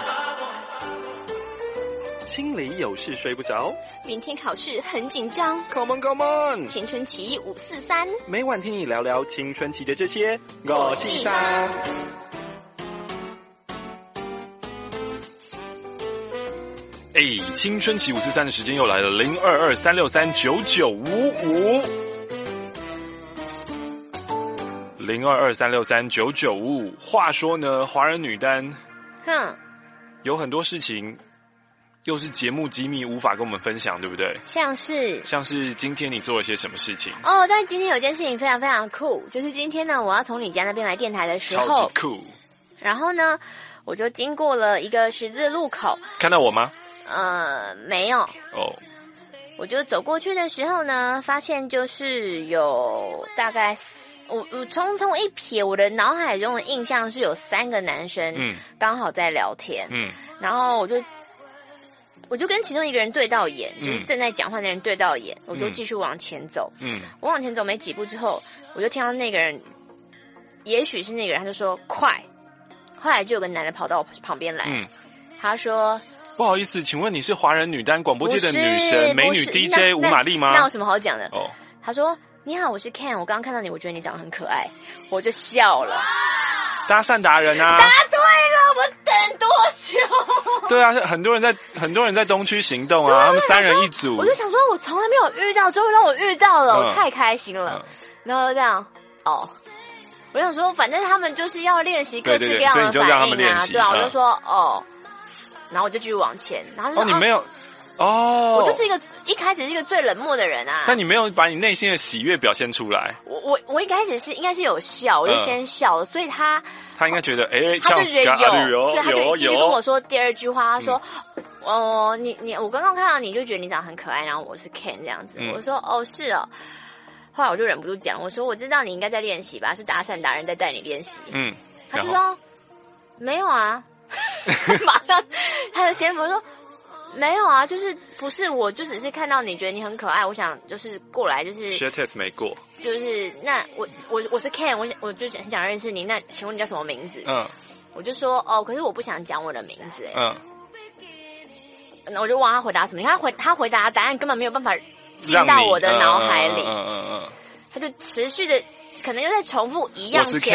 心里有事睡不着， 明天考试很紧张。 Come on, come on！ 青春期五四三， 每晚听你聊聊青春期的这些。我是三。 哎，青春期五四三的时间又来了，零二二三六三九九五五，零二二三六三九九五五。话说呢，华人女单， 哼， 有很多事情。又是节目机密，无法跟我们分享，对不对？ 像是像是今天你做了些什么事情？ 哦，但今天有件事情非常非常酷，就是今天呢，我要从你家那边来电台的时候， 超级酷。 然后呢，我就经过了一个十字路口， 看到我吗？ 呃，没有。 哦， 我就走过去的时候呢，发现就是有大概。我我匆匆一瞥，我的脑海中的印象是有三个男生，嗯，刚好在聊天，嗯，然后我就。我就跟其中一个人对到眼，就是正在讲话的人对到眼，嗯、我就继续往前走。嗯，我往前走没几步之后，我就听到那个人，也许是那个人，他就说快。后来就有个男的跑到我旁边来，嗯、他说：“ 不好意思，请问你是华人女单广播界的女神、美女 D J 吴玛丽吗？” 那有什么好讲的？哦，他说：“你好，我是 Ken， 我刚刚看到你，我觉得你长得很可爱。”我就笑了。 搭讪达人啊！ 答对了，我等多久？ 对啊，很多人在很多人在东区行动啊，他们三人一组。 我就想说，我从来没有遇到，终于让我遇到了，嗯、我太开心了。嗯、然后这样，哦，我想说，反正他们就是要练习各式各样的反应啊，对啊，我就说哦，然后我就继续往前，然后就说哦，你没有。哦， 我就是一个一开始是一个最冷漠的人啊， 但你没有把你内心的喜悦表现出来。 我我我一开始是应该是有笑，我就先笑了，嗯、所以他他应该觉得哎， 他就觉得有，所以他就继续跟我说第二句话，他说哦，你你我刚刚看到你就觉得你长得很可爱，然后我是 Ken 这样子，嗯、我说哦是哦，后来我就忍不住讲，我说我知道你应该在练习吧，是搭讪达人在带你练习，嗯，他就说没有啊，马上他的先锋说。没有啊，就是不是，我就只是看到你觉得你很可爱，我想就是过来，就是 share test 没过， 就是那我我我是 Ken， 我我就很想认识你，那请问你叫什么名字？嗯，我就说哦，可是我不想讲我的名字，哎，嗯，那我就问他回答什么？你看他回他回答的答案根本没有办法进到我的脑海里，嗯嗯嗯，他就持续的可能又在重复一样前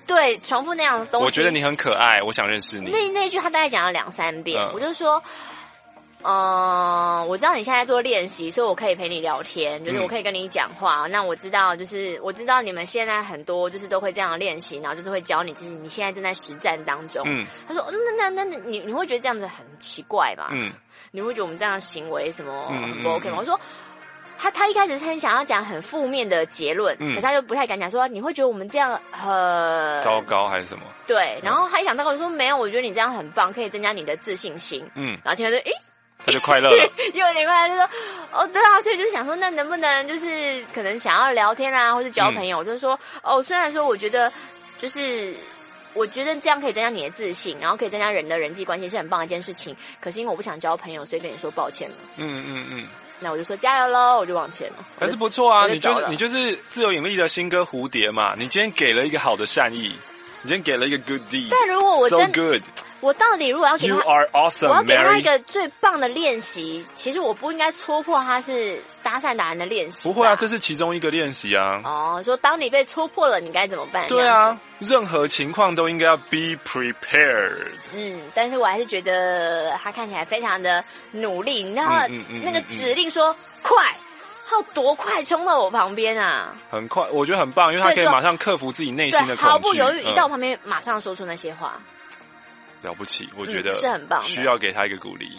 对，重复那样的东西。 我觉得你很可爱，我想认识你。 那那句他大概讲了两三遍， 嗯、 我就说。嗯、呃，我知道你现在做练习，所以我可以陪你聊天，就是我可以跟你讲话。嗯、那我知道，就是我知道你们现在很多就是都会这样练习，然后就是会教你自己，你现在正在实战当中。嗯，他说，那那那你你会觉得这样子很奇怪吗？嗯，你会觉得我们这样的行为什么很不 OK 吗？嗯嗯嗯、我说，他他一开始是很想要讲很负面的结论，嗯、可是他就不太敢讲，说你会觉得我们这样很糟糕还是什么？ 对，然后他一想到我说没有，我觉得你这样很棒，可以增加你的自信心。嗯，然后听他说，诶。 他就快乐了， 又有点快乐，就说哦，对啊，所以就想说，那能不能就是可能想要聊天啊，或是交朋友，嗯、就是说哦，虽然说我觉得就是我觉得这样可以增加你的自信，然后可以增加人的人际关系是很棒的一件事情，可是因为我不想交朋友，所以跟你说抱歉了。嗯嗯嗯，那我就说加油喽，我就往前了。 还是不错啊，你就你就是自由引力的新歌蝴蝶嘛，你今天给了一个好的善意，你今天给了一个 good deed， 但如果我真 so good。 我到底如果要给他 You are awesome, 我要给他 Mary. 一个最棒的练习，其实我不应该戳破他是搭讪达人的练习。 不会啊，这是其中一个练习啊。 哦，说当你被戳破了，你该怎么办？ 对啊，任何情况都应该要 be prepared。 嗯，但是我还是觉得他看起来非常的努力，你知道嗯嗯嗯那个指令说快。他有多快冲到我旁边啊！ 很快，我觉得很棒，因为他可以马上克服自己内心的恐惧， 毫不犹豫一到我旁边，马上说出那些话。 了不起，我觉得、 嗯、是很棒， 需要给他一个鼓励。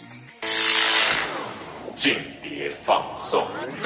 间谍放送。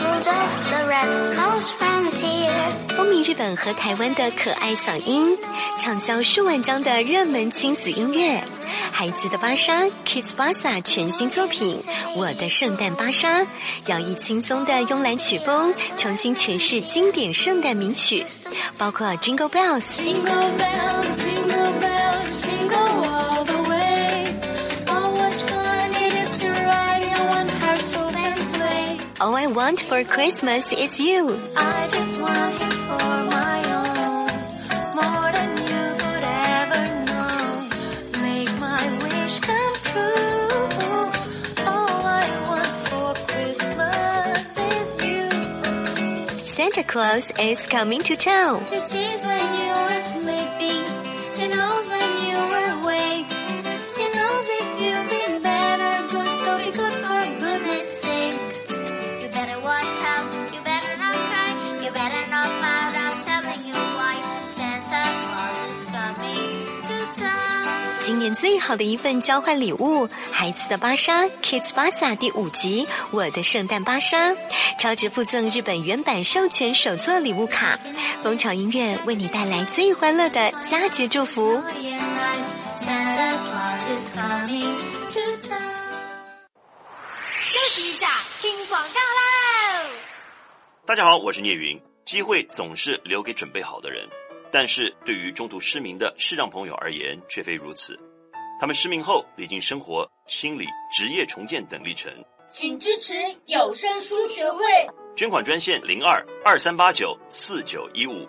风靡日本和台湾的可爱嗓音，畅销数万张的热门亲子音乐。孩子的芭莎 Kids Bassa 全新作品《我的圣诞芭莎》，摇曳轻松的慵懒曲风，重新诠释经典圣诞名曲，包括 Jingle Bells。Jingle bells, jingle bells, jingle all the way.Oh, what fun it is to ride in a one-horse open sleigh. All I want for Christmas is you. I just want you for my own, more than you could ever know. Make my wish come true. All I want for Christmas is you. Santa Claus is coming to town. He sees when you were sleeping. He knows when you were awake.He knows if you've been bad or good, so be good for goodness sake. You better watch out, you better not cry, you better not pout, I'm telling you why. Santa Claus is coming to town. 今年最好的一份交换礼物，孩子的芭莎 Kids Bassa 第五集《我的圣诞芭莎》，超值附赠日本原版授权手作礼物卡，蜂巢音乐为你带来最欢乐的佳节祝福。Santa Claus is coming to town. 休息一下，听广告喽！ 大家好，我是聂云。机会总是留给准备好的人，但是对于中途失明的视障朋友而言，却非如此。他们失明后，历经生活、心理、职业重建等历程。 请支持有声书学会。 捐款专线零二二三八九四九一五。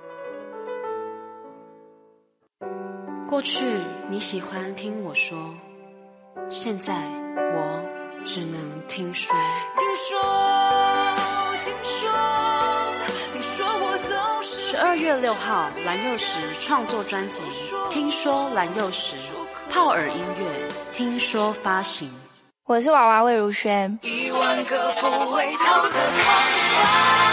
过去你喜欢听我说，现在我只能听说。听说，听说，听说我总是。十二月六号，蓝又时创作专辑《听说蓝又时》，泡耳音乐，听说发行。 我是娃娃魏如萱。 一万个不会痛的谎话。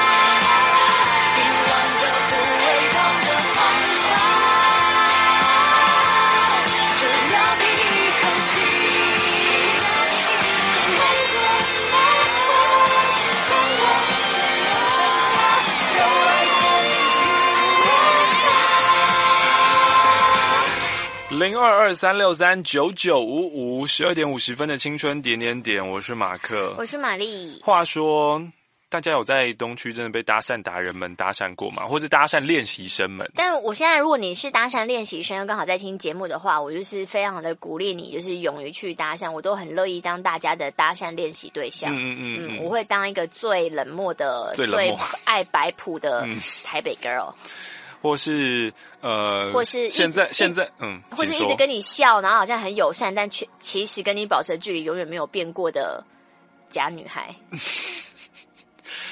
零二二三六三九九五五，十二点五十分的青春点点点，我是马克， 我是玛丽。 话说，大家有在东区真的被搭讪达人们搭讪过吗？或是搭讪练习生们？ 但我现在，如果你是搭讪练习生，刚好在听节目的话，我就是非常的鼓励你，就是勇于去搭讪，我都很乐意当大家的搭讪练习对象。嗯嗯嗯，我会当一个最冷漠的、 最冷漠、 最爱摆谱的台北 girl。 或是呃， 或是现在现在嗯， 或是一直跟你笑，然后好像很友善，但却其实跟你保持距离永远没有变过的假女孩。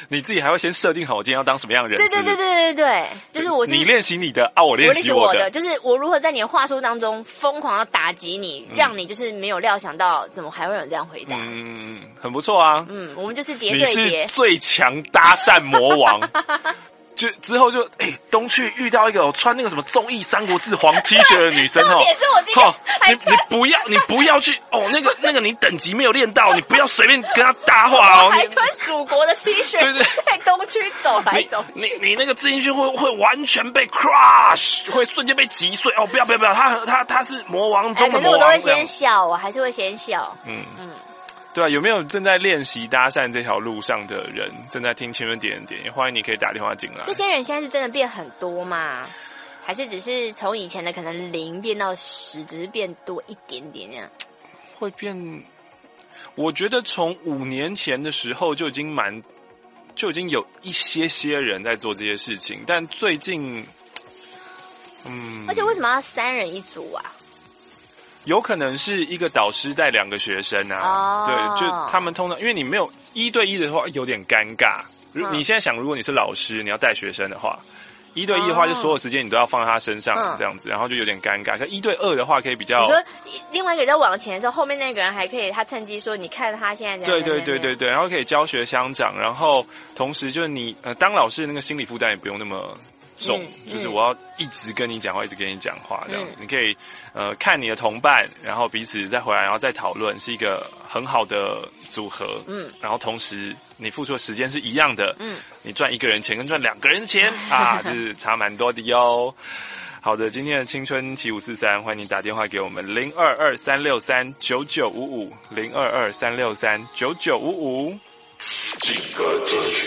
你自己还会先设定好我今天要当什么样的人。 对对对对对对，就是我是你练习你的啊，我练习我的， 我练习我的，就是我如何在你的话术当中疯狂的打击你，嗯、让你就是没有料想到怎么还会有人这样回答。 嗯，很不错啊。 嗯，我们就是叠对叠， 你是最强搭讪魔王。就之后就哎、欸，东去遇到一个、哦、穿那个什么综艺《三国志》黄 T 恤的女生哦， 也是我今天还你你不要你不要去哦，那个那个你等级没有练到，你不要随便跟他搭话哦。 我还穿蜀国的 T 恤，对对，在东区走来走去， 你你你那个自信心会会完全被 crush， 会瞬间被击碎哦！不要不要不要，他他他是魔王中的魔王。 哎、可是我都会先笑，我还是会先笑。嗯嗯。 对啊，有没有正在练习搭讪这条路上的人，正在听青春点点点？欢迎你可以打电话进来。 这些人现在是真的变很多吗？还是只是从以前的可能零变到十，只是变多一点点这样？ 会变？我觉得从五年前的时候就已经蛮，就已经有一些些人在做这些事情，但最近，嗯， 而且为什么要三人一组啊？ 有可能是一个导师带两个学生啊， oh. 对，就他们通常因为你没有一对一的话有点尴尬。嗯、你现在想，如果你是老师，你要带学生的话，一对一的话，就所有时间你都要放在他身上、oh. 这样子，然后就有点尴尬。可一对二的话，可以比较。 你说另外一个人在往前的时候，后面那个人还可以，他趁机说：“你看他现在。” 对对对对对，然后可以教学相长，然后同时就是你呃当老师那个心理负担也不用那么重、嗯，就是我要一直跟你讲话，一直跟你讲话这样、嗯，你可以呃看你的同伴，然后彼此再回来，然后再讨论，是一个很好的组合。嗯，然后同时你付出的时间是一样的。嗯，你赚一个人钱跟赚两个人钱啊，就是差蛮多的哟。好的，今天的青春七五四三，欢迎你打电话给我们零二二三六三九九五五零二二三六三九九五五。 金歌金曲。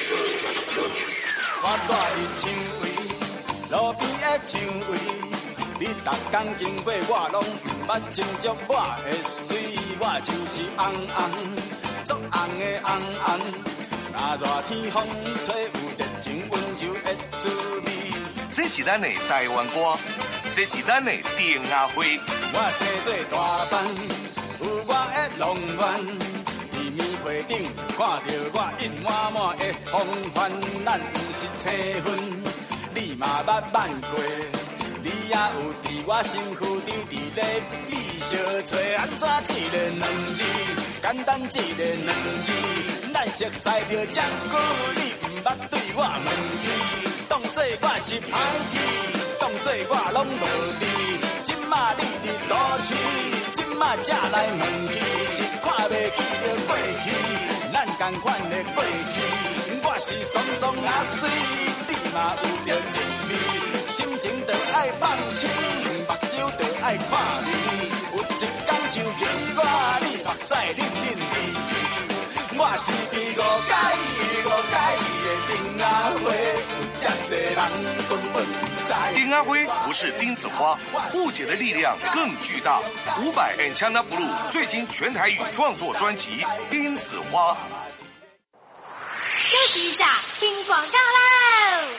路边的树位，你逐天经过我，拢毋捌斟酌我的水，我就是红红，足红的红红。若热天风吹，有热情温柔的滋味。 这是咱的台湾歌，这是咱的丁阿辉。 我生做大班，有我的浪漫，伫棉被顶看到我印满满的风范，咱毋是青粉。你嘛捌慢过，你也有伫我身躯丢伫咧比相找，安怎一个两字，简单一个两字，咱熟悉着这久，你毋捌对我问伊，当作我是歹志，当作我拢无伫，今仔你伫都市，今仔才来问伊，是看袂起着过去，咱同款的过去，我是爽爽啊水。嘛有着一味，心情着爱放轻，目睭着爱看你。有一天想起我，你目屎淋淋滴。我是比五解五解的丁阿辉，有这多人根本不知。 丁阿辉不是丁子花，误解的力量更巨大。伍佰 and China Blue 最新全台语创作专辑《丁子花》。 休息一下，听广告喽。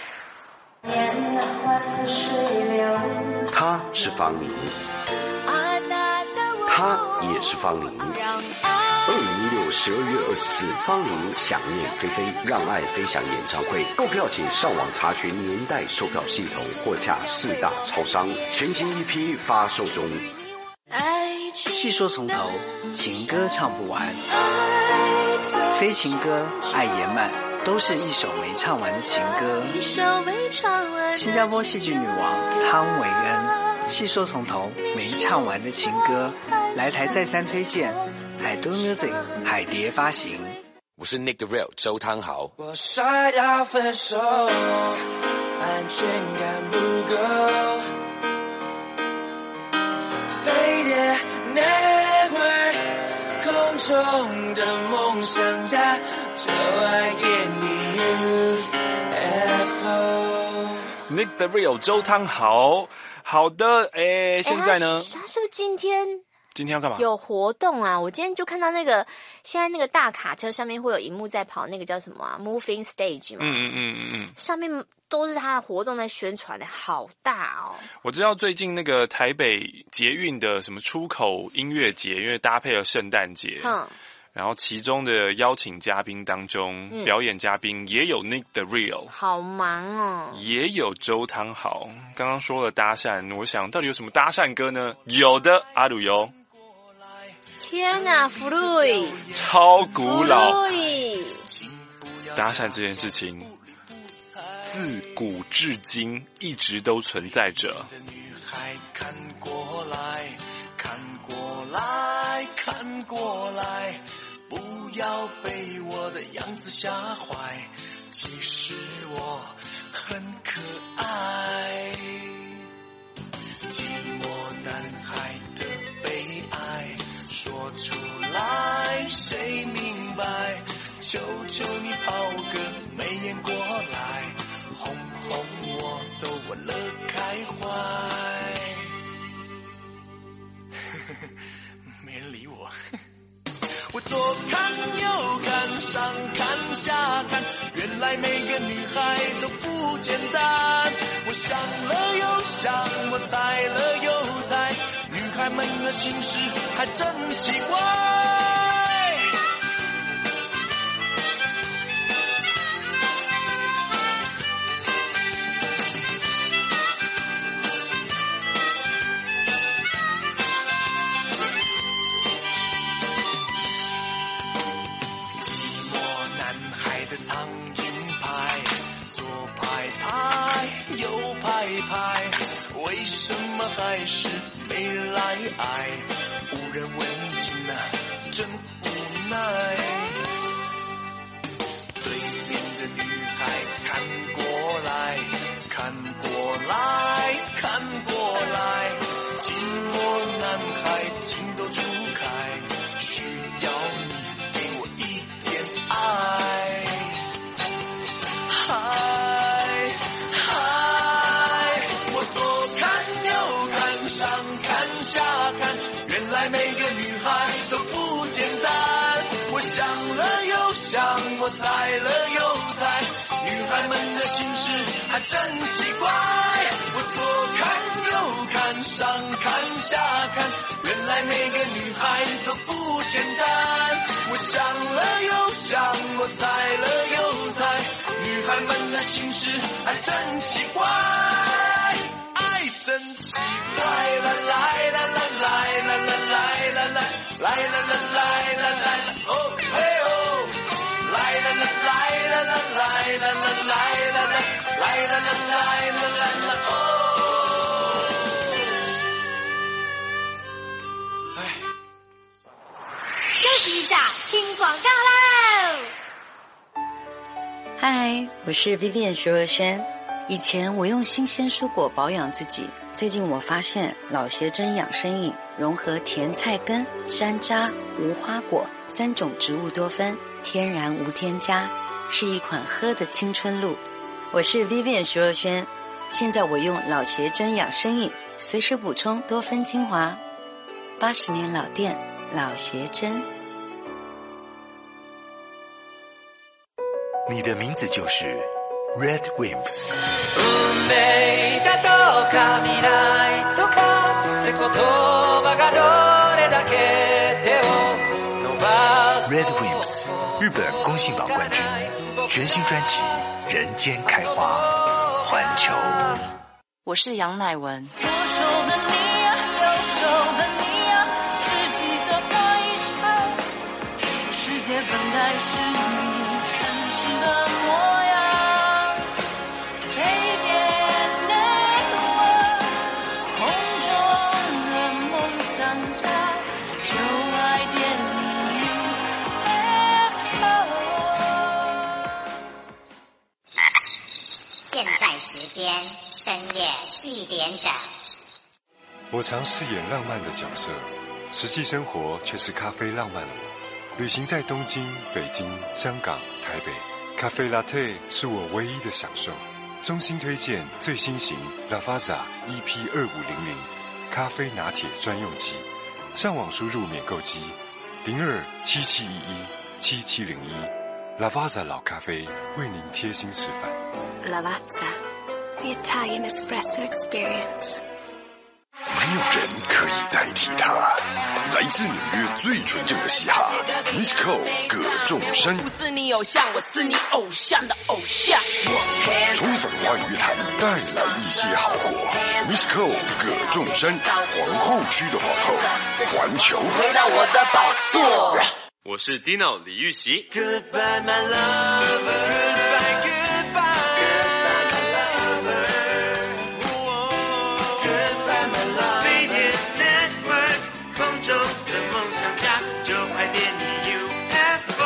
他是方宁，他也是方宁。二零一六十二月二十四，方宁想念菲菲，让爱飞翔演唱会，购票请上网查询年代售票系统或洽四大超商，全新一批发售中。 细说从头，情歌唱不完，非情歌、爱言慢，都是一首没唱完的情歌。新加坡戏剧女王汤唯恩，细说从头，没唱完的情歌，来台再三推荐，海豚 Music 海蝶发行。 我是 Nick the Real 周汤豪。 我摔到分手，安全感不够，飞碟 Network 空中的梦想家，就爱给你 U F O。Nick the Real 周汤豪，好的，诶，现在呢？ 他是不是今天？ 今天要干嘛？ 有活动啊！我今天就看到那个，现在那个大卡车上面会有荧幕在跑，那个叫什么啊 ？Moving Stage 嘛。 嗯嗯嗯嗯嗯。 上面都是他的活动在宣传的，好大哦！ 我知道最近那个台北捷运的什么出口音乐节，因为搭配了圣诞节，嗯， 然后其中的邀请嘉宾当中，嗯、表演嘉宾也有 Nick the Real， 好忙哦， 也有周汤豪。刚刚说了搭讪，我想到底有什么搭讪歌呢？有的，阿鲁油。 天哪 ，Flui， 超古老。 Flui， 搭讪这件事情，自古至今一直都存在着。 看过来，看过来，看过来，不要被我的样子吓坏，其实我很可爱。寂寞男孩的悲哀，说出来谁明白？求求你抛个媚眼过来，哄哄我都问了开怀。没人理我。我左看右看，上看下看，原来每个女孩都不简单。我想了又想，我猜了又猜，女孩们的心事还真奇怪。为什么还是没人来爱？无人问津啊，真无奈。对面的女孩看过来，看过来，看过来，寂寞男孩情窦初开，需要你给我一点爱。嗨。每个女孩都不简单，我想了又想，我猜了又猜，女孩们的心事还真奇怪。我左看右看，上看下看，原来每个女孩都不简单。我想了又想，我猜了又猜，女孩们的心事还真奇怪。爱真奇怪，啦啦啦啦啦啦啦啦啦啦啦啦啦啦啦，哦嘿哦，来啦啦来啦啦来啦啦来啦啦来啦啦来啦啦啦哦。哎， 休息一下，听广告喽。 嗨，我是 Vivian 徐若瑄。以前我用新鲜蔬果保养自己，最近我发现老协珍养生饮融合甜菜根、山楂、无花果三种植物多酚，天然无添加，是一款喝的青春露。我是 Vivian 徐若瑄，现在我用老协珍养生饮随时补充多酚精华，八十年老店，老协珍。 你的名字就是 Red Wimps。Red Wimps 日本公信榜冠军，全新专辑《人间开花》环球。 我是杨乃文。 左手的你呀，右手的你呀，只记得那一场，世界本来是你真实的模样。 现在时间深夜一点整。 我常饰演浪漫的角色，实际生活却是咖啡浪漫了我。旅行在东京、北京、香港、台北，咖啡 latte 是我唯一的享受。衷心推荐最新型 Lavazza E P 二五零零咖啡拿铁专用机，上网输入免购机零二七七一一七七零一 Lavazza 老咖啡为您贴心示范。 Lavazza, the Italian espresso experience。 没有人可以代替它，来自纽约最纯正的嘻哈 ，Miss Cole 葛仲山。 不是你偶像，我是你偶像的偶像。 重返华语乐坛，带来一些好货。Miss Cole 葛仲山，皇后区的皇后，环球。 回到我的宝座。 我是 Dino 李玉玺。 Goodbye my lover, goodbye goodbye, goodbye my lover。飞碟 Network 空中的梦想家，就爱点你 U F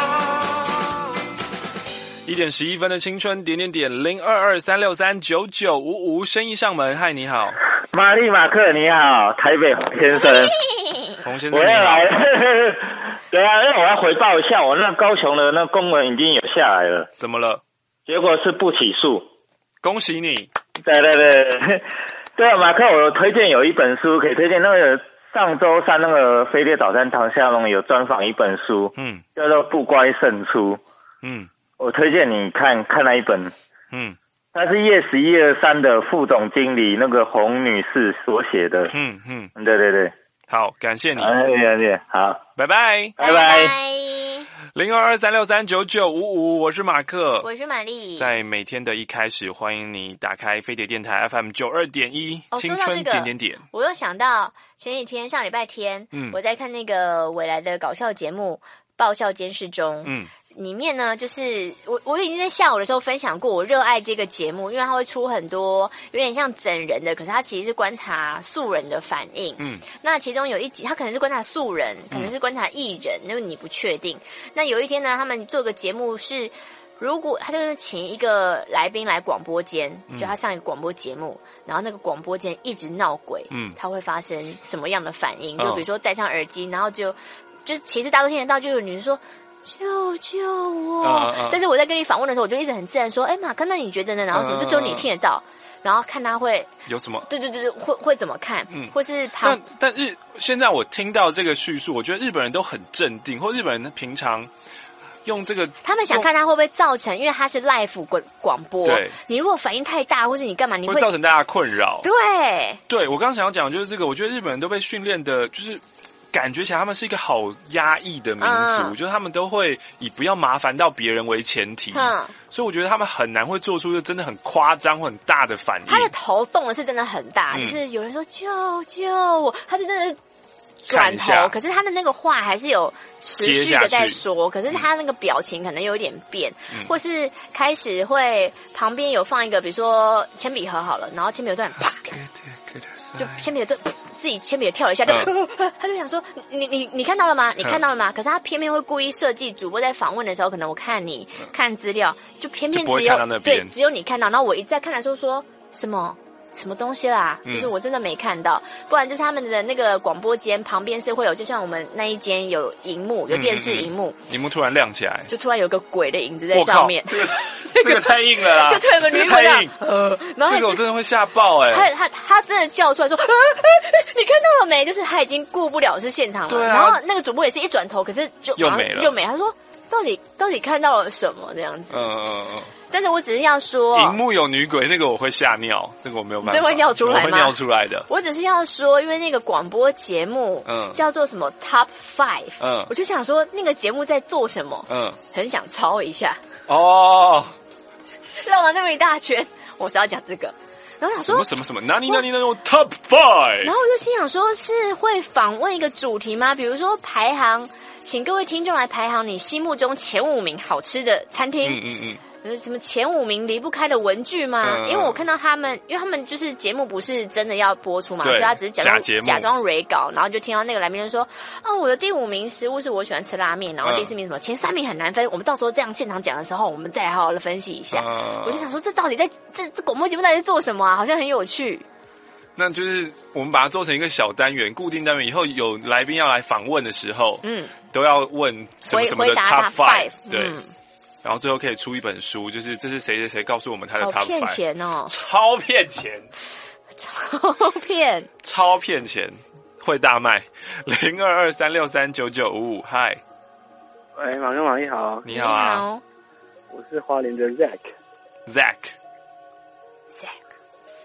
O。 一点十一分的青春点点点零二二三六三九九五五，生意上门。嗨，你好， 玛丽马克，你好，台北洪先生。 洪先生你好。 对啊，因为我要回报一下，我那高雄的那公文已经有下来了。 怎么了？ 结果是不起诉。 恭喜你。 对对对，对啊，马克，我推荐有一本书可以推荐，那个上周三那个飞碟早餐唐夏龙有专访一本书， 嗯， 叫做《不乖胜出》， 嗯， 我推荐你看看那一本， 嗯， 它是叶十一二三的副总经理那个洪女士所写的， 嗯嗯， 对对对。 好，感谢你。 哎呀呀，好， 拜拜， 拜拜。 零二二三六三九九五五，我是马克， 我是玛丽。 在每天的一开始，欢迎你打开飞碟电台 F M 九二点一，青春点点点。 我又想到前几天上礼拜天，嗯，我在看那个未来的搞笑节目《爆笑监视中》，嗯。里面呢，就是我我已经在下午的时候分享过，我热爱这个节目，因为它会出很多有点像整人的，可是它其实是观察素人的反应。嗯，那其中有一集，它可能是观察素人，可能是观察艺人，因为你不确定。那有一天呢，他们做个节目是，如果他就是请一个来宾来广播间，就他上一个广播节目，然后那个广播间一直闹鬼，嗯，他会发生什么样的反应？就比如说戴上耳机，然后就就其实大家都听得到，就有女人说。救救我！嗯嗯、但是我在跟你访问的时候，我就一直很自然说：“哎，马克，那你觉得呢？”然后什么，就只有你听得到，然后看他会有什么？ 对对对对，会会怎么看？嗯，或是他。 但但日现在我听到这个叙述，我觉得日本人都很镇定，或日本人平常用这个， 他们想看他会不会造成，因为他是 live 广广播， 对， 你如果反应太大，或是你干嘛，你会, 会造成大家困扰。 对， 对我刚刚想要讲的就是这个，我觉得日本人都被训练的，就是。感觉起来他们是一个好压抑的民族，嗯、就是他们都会以不要麻烦到别人为前提，嗯、所以我觉得他们很难会做出一个真的很夸张或很大的反应。 他的头动的是真的很大，嗯、就是有人说救救我，他就真的转头，可是他的那个话还是有持续的在说，可是他那个表情可能有一点变，嗯、或是开始会旁边有放一个，比如说铅笔盒好了，然后铅笔盒突然啪，就铅笔盒突自己铅笔盒跳了一下，就、嗯、他就想说你你你看到了吗？你看到了吗？嗯、可是他偏偏会故意设计主播在访问的时候，可能我看你看资料，就偏偏只有对只有你看到，然后我一再看的时候说什么。什么东西啦？就是我真的没看到，嗯、不然就是他们的那个广播间旁边是会有，就像我们那一间有荧幕，有电视荧幕， 荧、嗯嗯、幕突然亮起来， 就突然有个鬼的影子在上面。 这个这个太硬了啦！ 就突然有个女鬼啊，呃，然后这个我真的会吓爆哎、 欸！他他他真的叫出来说：“啊、你看到了没？”就是他已经顾不了是现场了， 对啊、 然后那个主播也是一转头，可是就又没了， 又没。他说：“到底到底看到了什么？”这样子。嗯嗯嗯。但是我只是要说， 荧幕有女鬼，那个我会吓尿，这个我没有办法， 这会尿出来吗？ 我会尿出来的。 我只是要说，因为那个广播节目，嗯，叫做什么 Top Five， 嗯，我就想说那个节目在做什么，嗯，很想抄一下。哦，绕了那么一大圈，我是要讲这个。然后想说什么什么什么，哪里哪里哪里 Top Five， 然后我就心想说，是会访问一个主题吗？比如说排行。请各位听众来排行你心目中前五名好吃的餐厅。嗯嗯嗯。有什么前五名离不开的文具吗？嗯、因为我看到他们，因为他们就是节目不是真的要播出嘛，所以他只是假装假装蕊稿，然后就听到那个来宾就说：“哦，我的第五名食物是我喜欢吃拉面，然后第四名什么，嗯、前三名很难分。我们到时候这样现场讲的时候，我们再来好好的分析一下。嗯”我就想说，这到底在这这广播节目到底在做什么啊？好像很有趣。 那就是我们把它做成一个小单元，固定单元，以后有来宾要来访问的时候，嗯，都要问什么什么的 Top Five， 对，嗯、然后最后可以出一本书，就是这是谁谁谁告诉我们他的 Top Five， 骗钱哦， 超骗钱， 超骗， 超骗钱，会大卖，零二二三六三九九五五，嗨， 喂，马哥马你好， 你好啊， 我是花莲的 Zack，Zack，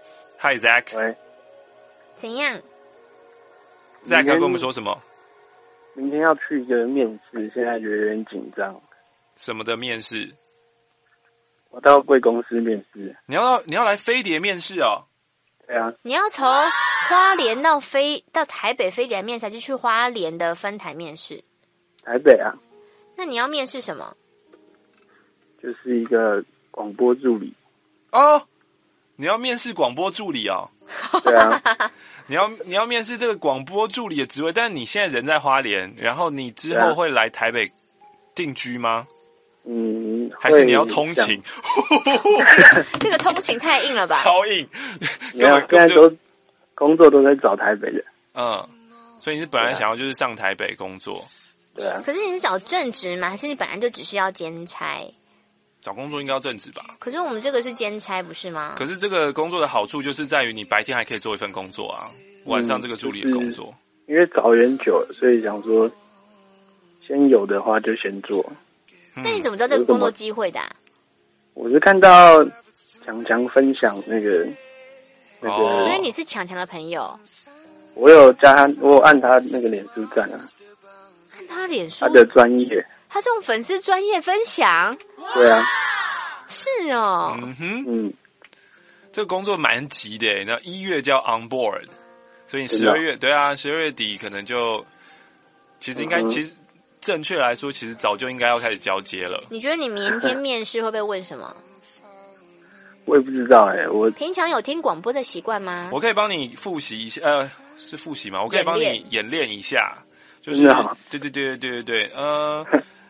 Hi Zack， 喂。 怎样 ？Zack 要跟我们说什么？ 明天要去一个面试，现在觉得有点紧张。 什么的面试？ 我到贵公司面试。 你要你要来飞碟面试哦？ 对啊。 你要从花莲到飞到台北飞碟面试，还是去花莲的分台面试？ 台北啊。 那你要面试什么？ 就是一个广播助理。 哦，你要面试广播助理哦？ 对啊。 你要你要面试这个广播助理的职位，但是你现在人在花莲，然后你之后会来台北定居吗？ 嗯， 还是你要通勤？ 这个通勤太硬了吧？ 超硬， 根本现在都工作都在找台北的。 嗯，所以你是本来想要就是上台北工作？ 对啊。 可是你是找正职吗？还是你本来就只是要兼差？ 找工作应该要正职吧？ 可是我们这个是兼差，不是吗？ 可是这个工作的好处就是在于你白天还可以做一份工作啊，晚上这个助理的工作。 嗯就是、因为找很久了，所以想说，先有的话就先做。 那你怎么知道这个工作机会的、啊？ 我是看到强强分享那个那个， 所以你是强强的朋友。 我有加他，我有按他那个脸书赞啊， 按他脸书， 他的专业， 他是用粉丝专业分享。 对啊， 是哦， 嗯哼， 嗯， 这个工作蛮急的，那一月就要 on board， 所以十二月对啊，十二月底可能就，其实应该、嗯、其实。正确来说，其实早就应该要开始交接了。 你觉得你明天面试会被问什么？ 我也不知道哎、欸，我平常有听广播的习惯吗？ 我可以帮你复习一下，呃，是复习吗？我可以帮你演练一下，就是对对对对对对，呃，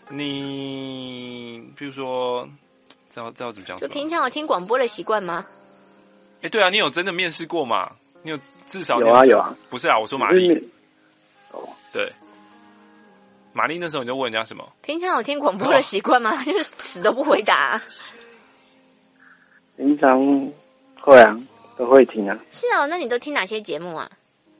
你比如说，知道知道怎么讲？ 就平常有听广播的习惯吗？ 哎、欸，对啊，你有真的面试过吗？你有至少有啊有啊， 不是啊，我说玛丽，哦，对。玛丽那时候你就问人家什么？ 平常有听广播的习惯吗？就是死都不回答。 平常会啊，都会听啊。 是哦，那你都听哪些节目啊？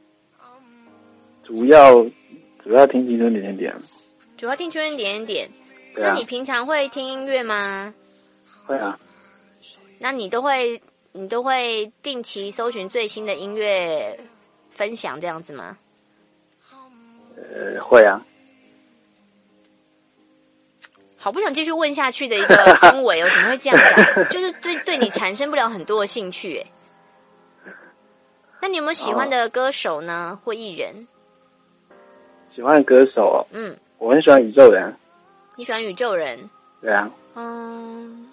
主要主要听青春点点点。 主要听青春点点点。 对啊。 那你平常会听音乐吗？ 会啊。 那你都会你都会定期搜寻最新的音乐分享这样子吗？ 呃，会啊。 好不想继续问下去的一个氛围哦，怎么会这样子、啊？就是对对你产生不了很多的兴趣哎。那你有没有喜欢的歌手呢，或艺人？ 喜欢的歌手， 嗯， 我很喜欢宇宙人。 你喜欢宇宙人？ 对啊。 嗯。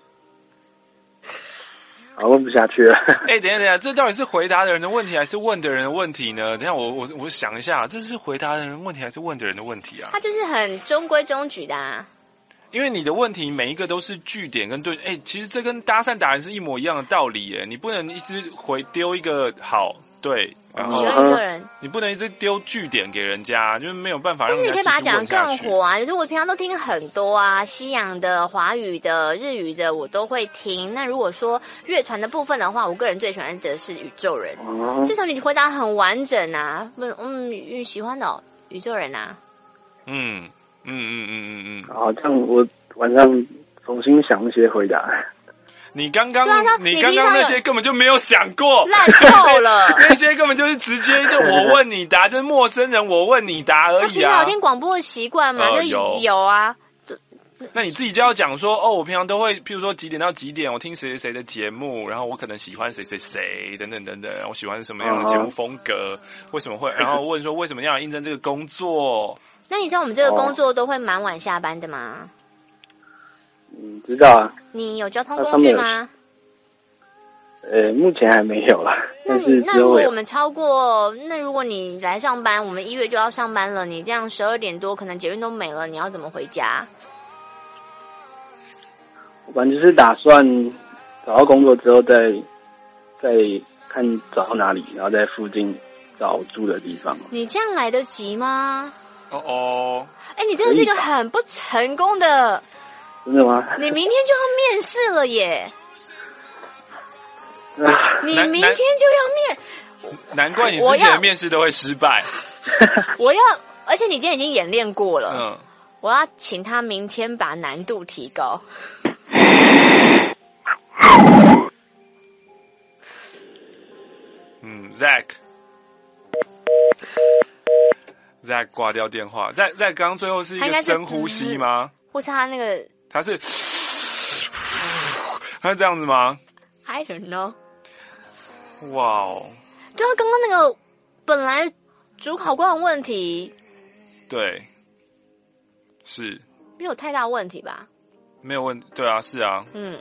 好，问不下去了。 哎、欸，等一下，等一下，这到底是回答的人的问题，还是问的人的问题呢？等一下，我我我想一下，这是回答的人问题，还是问的人的问题啊？ 他就是很中规中矩的啊。 因为你的问题每一个都是句点跟对，哎，其实这跟搭讪达人是一模一样的道理耶。你不能一直回丢一个好对，然后你不能一直丢句点给人家，就是没有办法让人家继续问下去。但是你可以把它讲更火啊，就是我平常都听很多啊，西洋的、华语的、日语的我都会听。那如果说乐团的部分的话，我个人最喜欢的是宇宙人， 嗯、 至少你回答很完整啊。嗯，喜欢的、哦、宇宙人啊， 嗯。嗯嗯嗯嗯嗯， 好，这样我晚上重新想一些回答。 你刚刚、 啊、 你刚刚那些根本就没有想过， 烂透了。 那些根本就是直接就我问你答，就是陌生人我问你答而已啊。平常有听广播的习惯吗？ 呃、 就有有啊。 那你自己就要讲说哦，我平常都会，譬如说几点到几点，我听谁谁谁的节目，然后我可能喜欢谁谁谁等等等等，我喜欢什么样的节目风格，为什么会，然后问说为什么要应征这个工作。 那你知道我们这个工作都会蛮晚下班的吗？ 嗯，知道啊。 你有交通工具吗？ 呃，目前还没有啦。 那你那如果我们超过，那如果你来上班，我们一月就要上班了，你这样十二点多可能捷运都没了，你要怎么回家？ 我本来就是打算找到工作之后再再看找到哪里，然后在附近找住的地方。 你这样来得及吗？ 哦哦， 哎，你真的是一个很不成功的， 真的吗？ 你明天就要面试了耶！ 啊、 你明天就要面， 难怪你之前的面试都会失败。 我要，而且你今天已经演练过了。 嗯， 我要请他明天把难度提高。 嗯 ，Zack。 再挂掉电话，在在刚刚最后是一个深呼吸吗？ 或是他那个他是他是这样子吗 ？I don't know。 哇哦！ 对啊，刚刚那个本来主考官的问题， 对，是没有太大问题吧？ 没有问，对啊，是啊， 嗯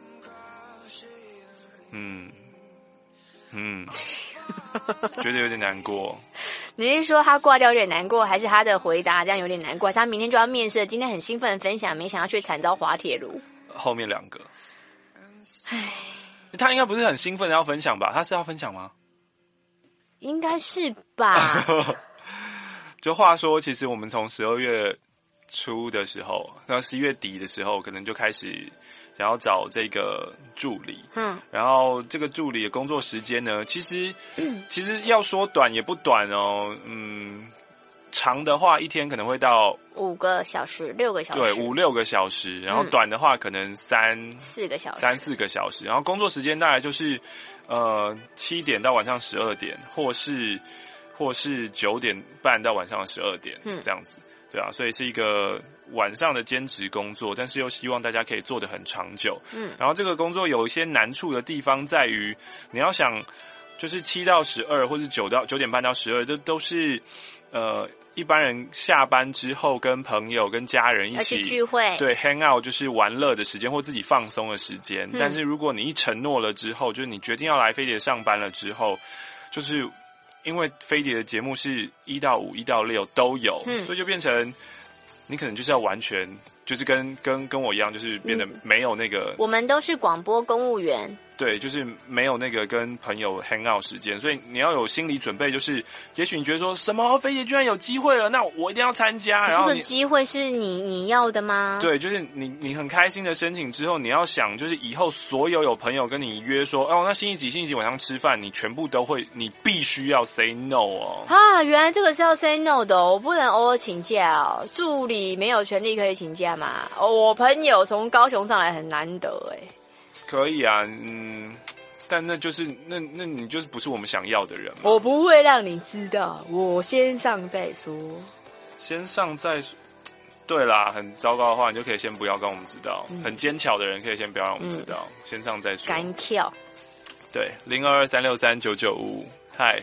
嗯嗯，觉得有点难过。 你是说他挂掉有点难过，还是他的回答这样有点难过？还是他明天就要面试，今天很兴奋的分享，没想到却惨遭滑铁卢？ 后面两个，唉，他应该不是很兴奋的要分享吧？他是要分享吗？ 应该是吧。 就话说，其实我们从十二月初的时候，到十一月底的时候，可能就开始想要找这个助理。嗯，然后这个助理的工作时间呢，其实、嗯、其实要说短也不短哦。嗯，长的话一天可能会到五个小时、六个小时， 对，五六个小时。然后短的话可能三、嗯、 四个小时， 三四个小时。然后工作时间大概就是呃七点到晚上十二点，或是或是九点半到晚上十二点，嗯，这样子。对啊，所以是一个晚上的兼职工作，但是又希望大家可以做得很长久。嗯，然后这个工作有一些难处的地方在于，你要想，就是七到十二，或是九到九点半到十二，这都是呃一般人下班之后跟朋友、跟家人一起聚会， 对 hang out 就是玩乐的时间，或自己放松的时间。嗯、但是如果你一承诺了之后，就是你决定要来飞碟上班了之后，就是因为飞碟的节目是一到五、一到六都有，嗯、所以就变成你可能就是要完全就是跟跟跟我一样，就是变得没有那个。 嗯、我们都是广播公务员。 对，就是没有那个跟朋友 hang out 时间，所以你要有心理准备，就是也许你觉得说什么飞碟居然有机会了，那我一定要参加。然后这个机会是你你要的吗？ 对，就是你你很开心的申请之后，你要想就是以后所有有朋友跟你约说，哦，那星期几星期几晚上吃饭，你全部都会，你必须要 say no 哦。 啊，原来这个是要 say no 的、哦，我不能偶尔请假哦。助理没有权利可以请假嘛？哦，我朋友从高雄上来很难得哎。 可以啊，嗯。但那就是那那你就是不是我们想要的人嘛？ 我不会让你知道，我先上再说。 先上再说。对啦，很糟糕的话，你就可以先不要跟我们知道。嗯、很坚巧的人可以先不要让我们知道，嗯、先上再说。 干跳。 对，零二二三六三九九五五，嗨。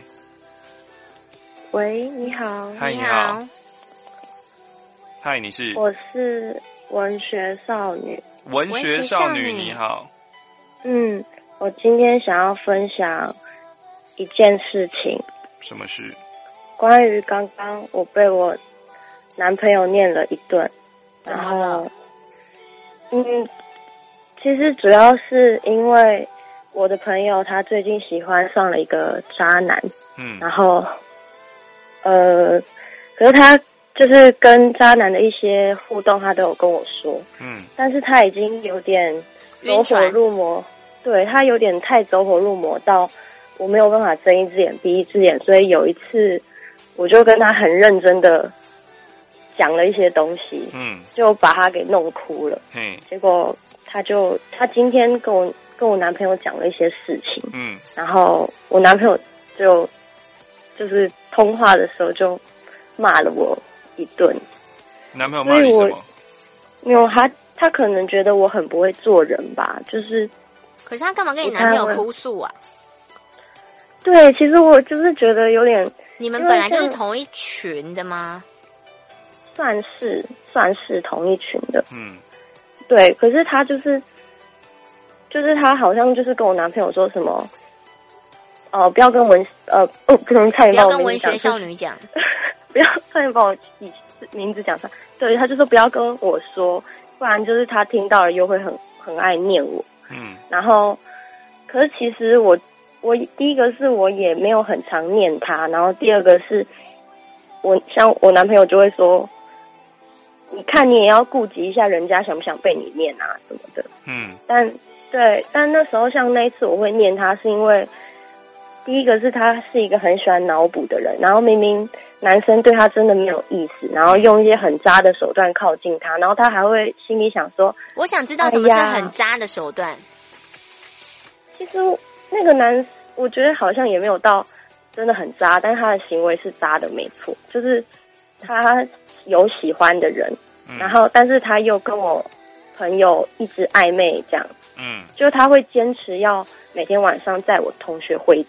喂，你好。 嗨，你好。嗨，你是？ 我是文学少女。 文学少女，你好。 嗯。我今天想要分享一件事情。 什么事？ 关于刚刚我被我男朋友念了一顿，然后，嗯，其实主要是因为我的朋友他最近喜欢上了一个渣男，嗯，然后，呃，可是他就是跟渣男的一些互动，他都有跟我说，嗯，但是他已经有点走火入魔。对，他有点太走火入魔到我没有办法睁一只眼闭一只眼，所以有一次我就跟他很认真的讲了一些东西，嗯，就把他给弄哭了。嗯，结果他就他今天跟我跟我男朋友讲了一些事情，嗯，然后我男朋友就就是通话的时候就骂了我一顿。 男朋友骂你什么？ 没有，他他可能觉得我很不会做人吧，就是。 可是他干嘛跟你男朋友哭诉啊？ 对，其实我就是觉得有点。 你们本来就是同一群的吗？ 算是算是同一群的。嗯。对，可是他就是，就是他好像就是跟我男朋友说什么，哦、呃，不要跟文呃哦，不能差点把我名字讲。 不要跟文学少女讲。 不要差点把我名字讲出来。对，他就说不要跟我说，不然就是他听到了又会很很爱念我。嗯，然后，可是其实我，我第一个是我也没有很常念他，然后第二个是，我像我男朋友就会说，你看你也要顾及一下人家想不想被你念啊什么的。嗯，但对，但那时候像那一次我会念他，是因为第一个是他是一个很喜欢脑补的人，然后明明男生对他真的没有意思，然后用一些很渣的手段靠近他，然后他还会心里想说， 我想知道什么是很渣的手段。 其实那个男我觉得好像也没有到真的很渣，但是他的行为是渣的没错，就是他有喜欢的人，嗯、然后但是他又跟我朋友一直暧昧这样，嗯，就他会坚持要每天晚上载我同学回家。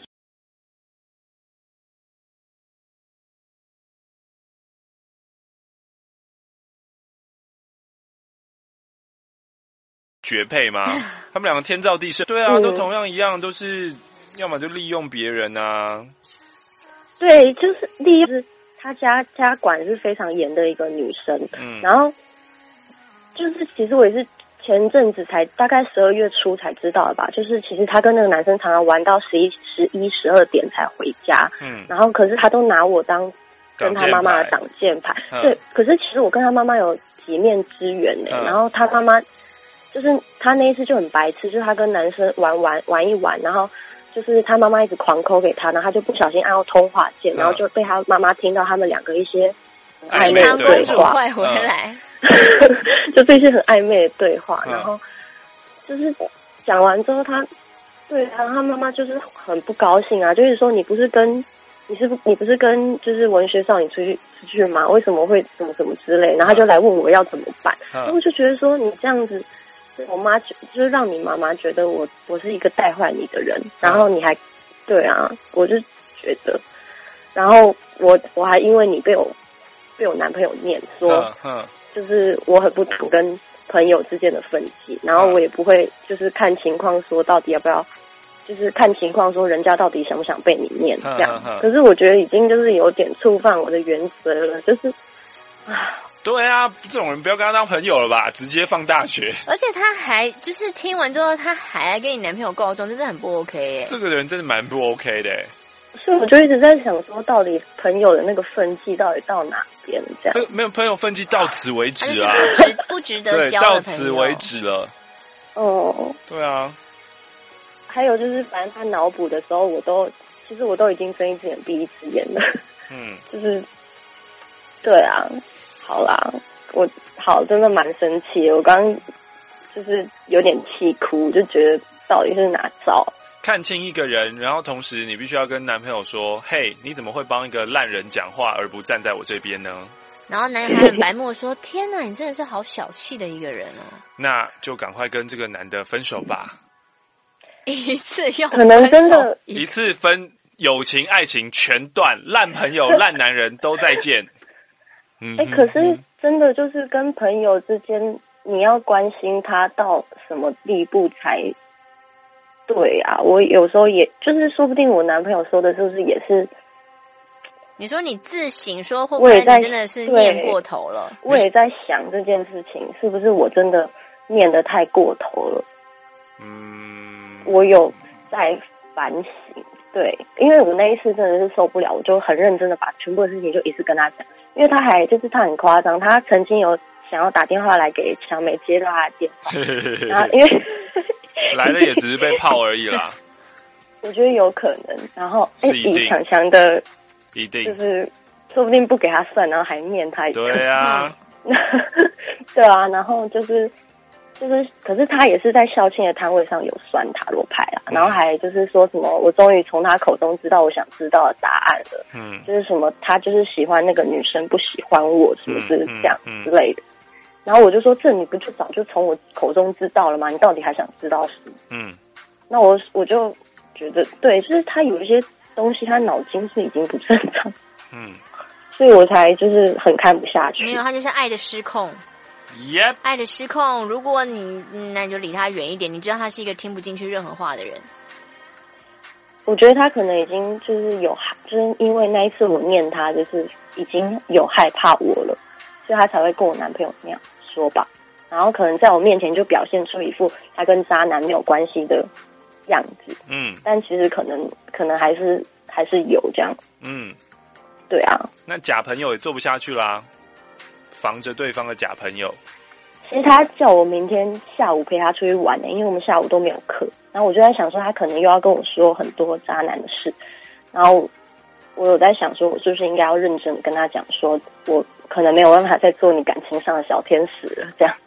绝配吗？他们两个天造地设，对啊，嗯、都同样一样，都是要么就利用别人啊。 对，就是利用，就是他家家管是非常严的一个女生，嗯，然后就是其实我也是前阵子才大概十二月初才知道的吧，就是其实他跟那个男生常常玩到十一、十一、十二点才回家，嗯，然后可是他都拿我当跟他妈妈的挡箭牌，对，可是其实我跟他妈妈有几面之缘呢、欸嗯，然后他妈妈。就是他那一次就很白痴，就是他跟男生玩玩玩一玩，然后就是他妈妈一直狂call给他，然后他就不小心按到通话键，嗯、然后就被他妈妈听到他们两个一些暧昧的对话。 快回来， 就这些很暧昧的对话，嗯、然后就是讲完之后他，他对他他妈妈就是很不高兴啊，就是说你不是跟你是你不是跟就是文学少女出去出去吗？为什么会怎么怎么之类？然后他就来问我要怎么办，嗯、然后我就觉得说你这样子。我妈就是让你妈妈觉得我我是一个带坏你的人，然后你还对啊，我就觉得，然后我我还因为你被我被我男朋友念说，就是我很不懂跟朋友之间的分际，然后我也不会就是看情况说到底要不要，就是看情况说人家到底想不想被你念这样，可是我觉得已经就是有点触犯我的原则了，就是啊。 对啊，这种人不要跟他当朋友了吧，直接放大学。 而且他还就是听完之后，他还来跟你男朋友告状，真的很不 OK 耶。 这个人真的蛮不 OK 的耶。 所以我就一直在想说，到底朋友的那个分际到底到哪边？这样这个没有朋友分际到此为止啊， 不值不值得交的朋友。 对，到此为止了。 哦， 对啊。 还有就是，反正他脑补的时候，我都其实我都已经睁一只眼闭一只眼了。嗯，就是对啊。好啦，我好真的蛮生气的，我刚刚就是有点气哭，就觉得到底是哪招？ 看清一个人，然后同时你必须要跟男朋友说：“嘿，你怎么会帮一个烂人讲话，而不站在我这边呢？” 然后男人还很白目说：“天哪，你真的是好小气的一个人哦！” 那就赶快跟这个男的分手吧。 一次要可能真的一次分友情、爱情全断，烂朋友、烂男人都再见。 哎、欸，可是真的就是跟朋友之间，你要关心他到什么地步才对啊？我有时候也就是说不定我男朋友说的是不是也是？ 你说你自省说会不会你真的是念过头了？ 我也在想这件事情是不是我真的念得太过头了？嗯，我有在反省，对，因为我那一次真的是受不了，我就很认真的把全部的事情就一次跟他讲。因为他还就是他很夸张，他曾经有想要打电话来给小美接到他的电话，然后因为来了也只是被泡而已啦。 我觉得有可能，然后以强强的， 一定就是说不定不给他算，然后还念他一个。 对啊， 对啊，然后就是就是，可是他也是在校庆的摊位上有算塔罗牌啦，嗯、然后还就是说什么，我终于从他口中知道我想知道的答案了。嗯，就是什么，他就是喜欢那个女生，不喜欢我，什么就是这样之类的。嗯嗯嗯、然后我就说，这你不就早就从我口中知道了吗？你到底还想知道什么？嗯，那我我就觉得，对，就是他有一些东西，他脑筋是已经不正常。嗯，所以我才就是很看不下去。 没有，他就是爱的失控。 Yep. 爱的失控，如果你那你就离他远一点，你知道他是一个听不进去任何话的人。 我觉得他可能已经就是有，就是因为那一次我念他，就是已经有害怕我了，所以他才会跟我男朋友那样说吧。然后可能在我面前就表现出一副他跟渣男没有关系的样子。嗯，但其实可能可能还是还是有这样。嗯，对啊。 那假朋友也做不下去啦。防着对方的假朋友。 其实他叫我明天下午陪他出去玩呢、欸，因为我们下午都没有课。然后我就在想说，他可能又要跟我说很多渣男的事。然后我有在想说，我是不是应该要认真跟他讲，说我可能没有办法再做你感情上的小天使了，这样。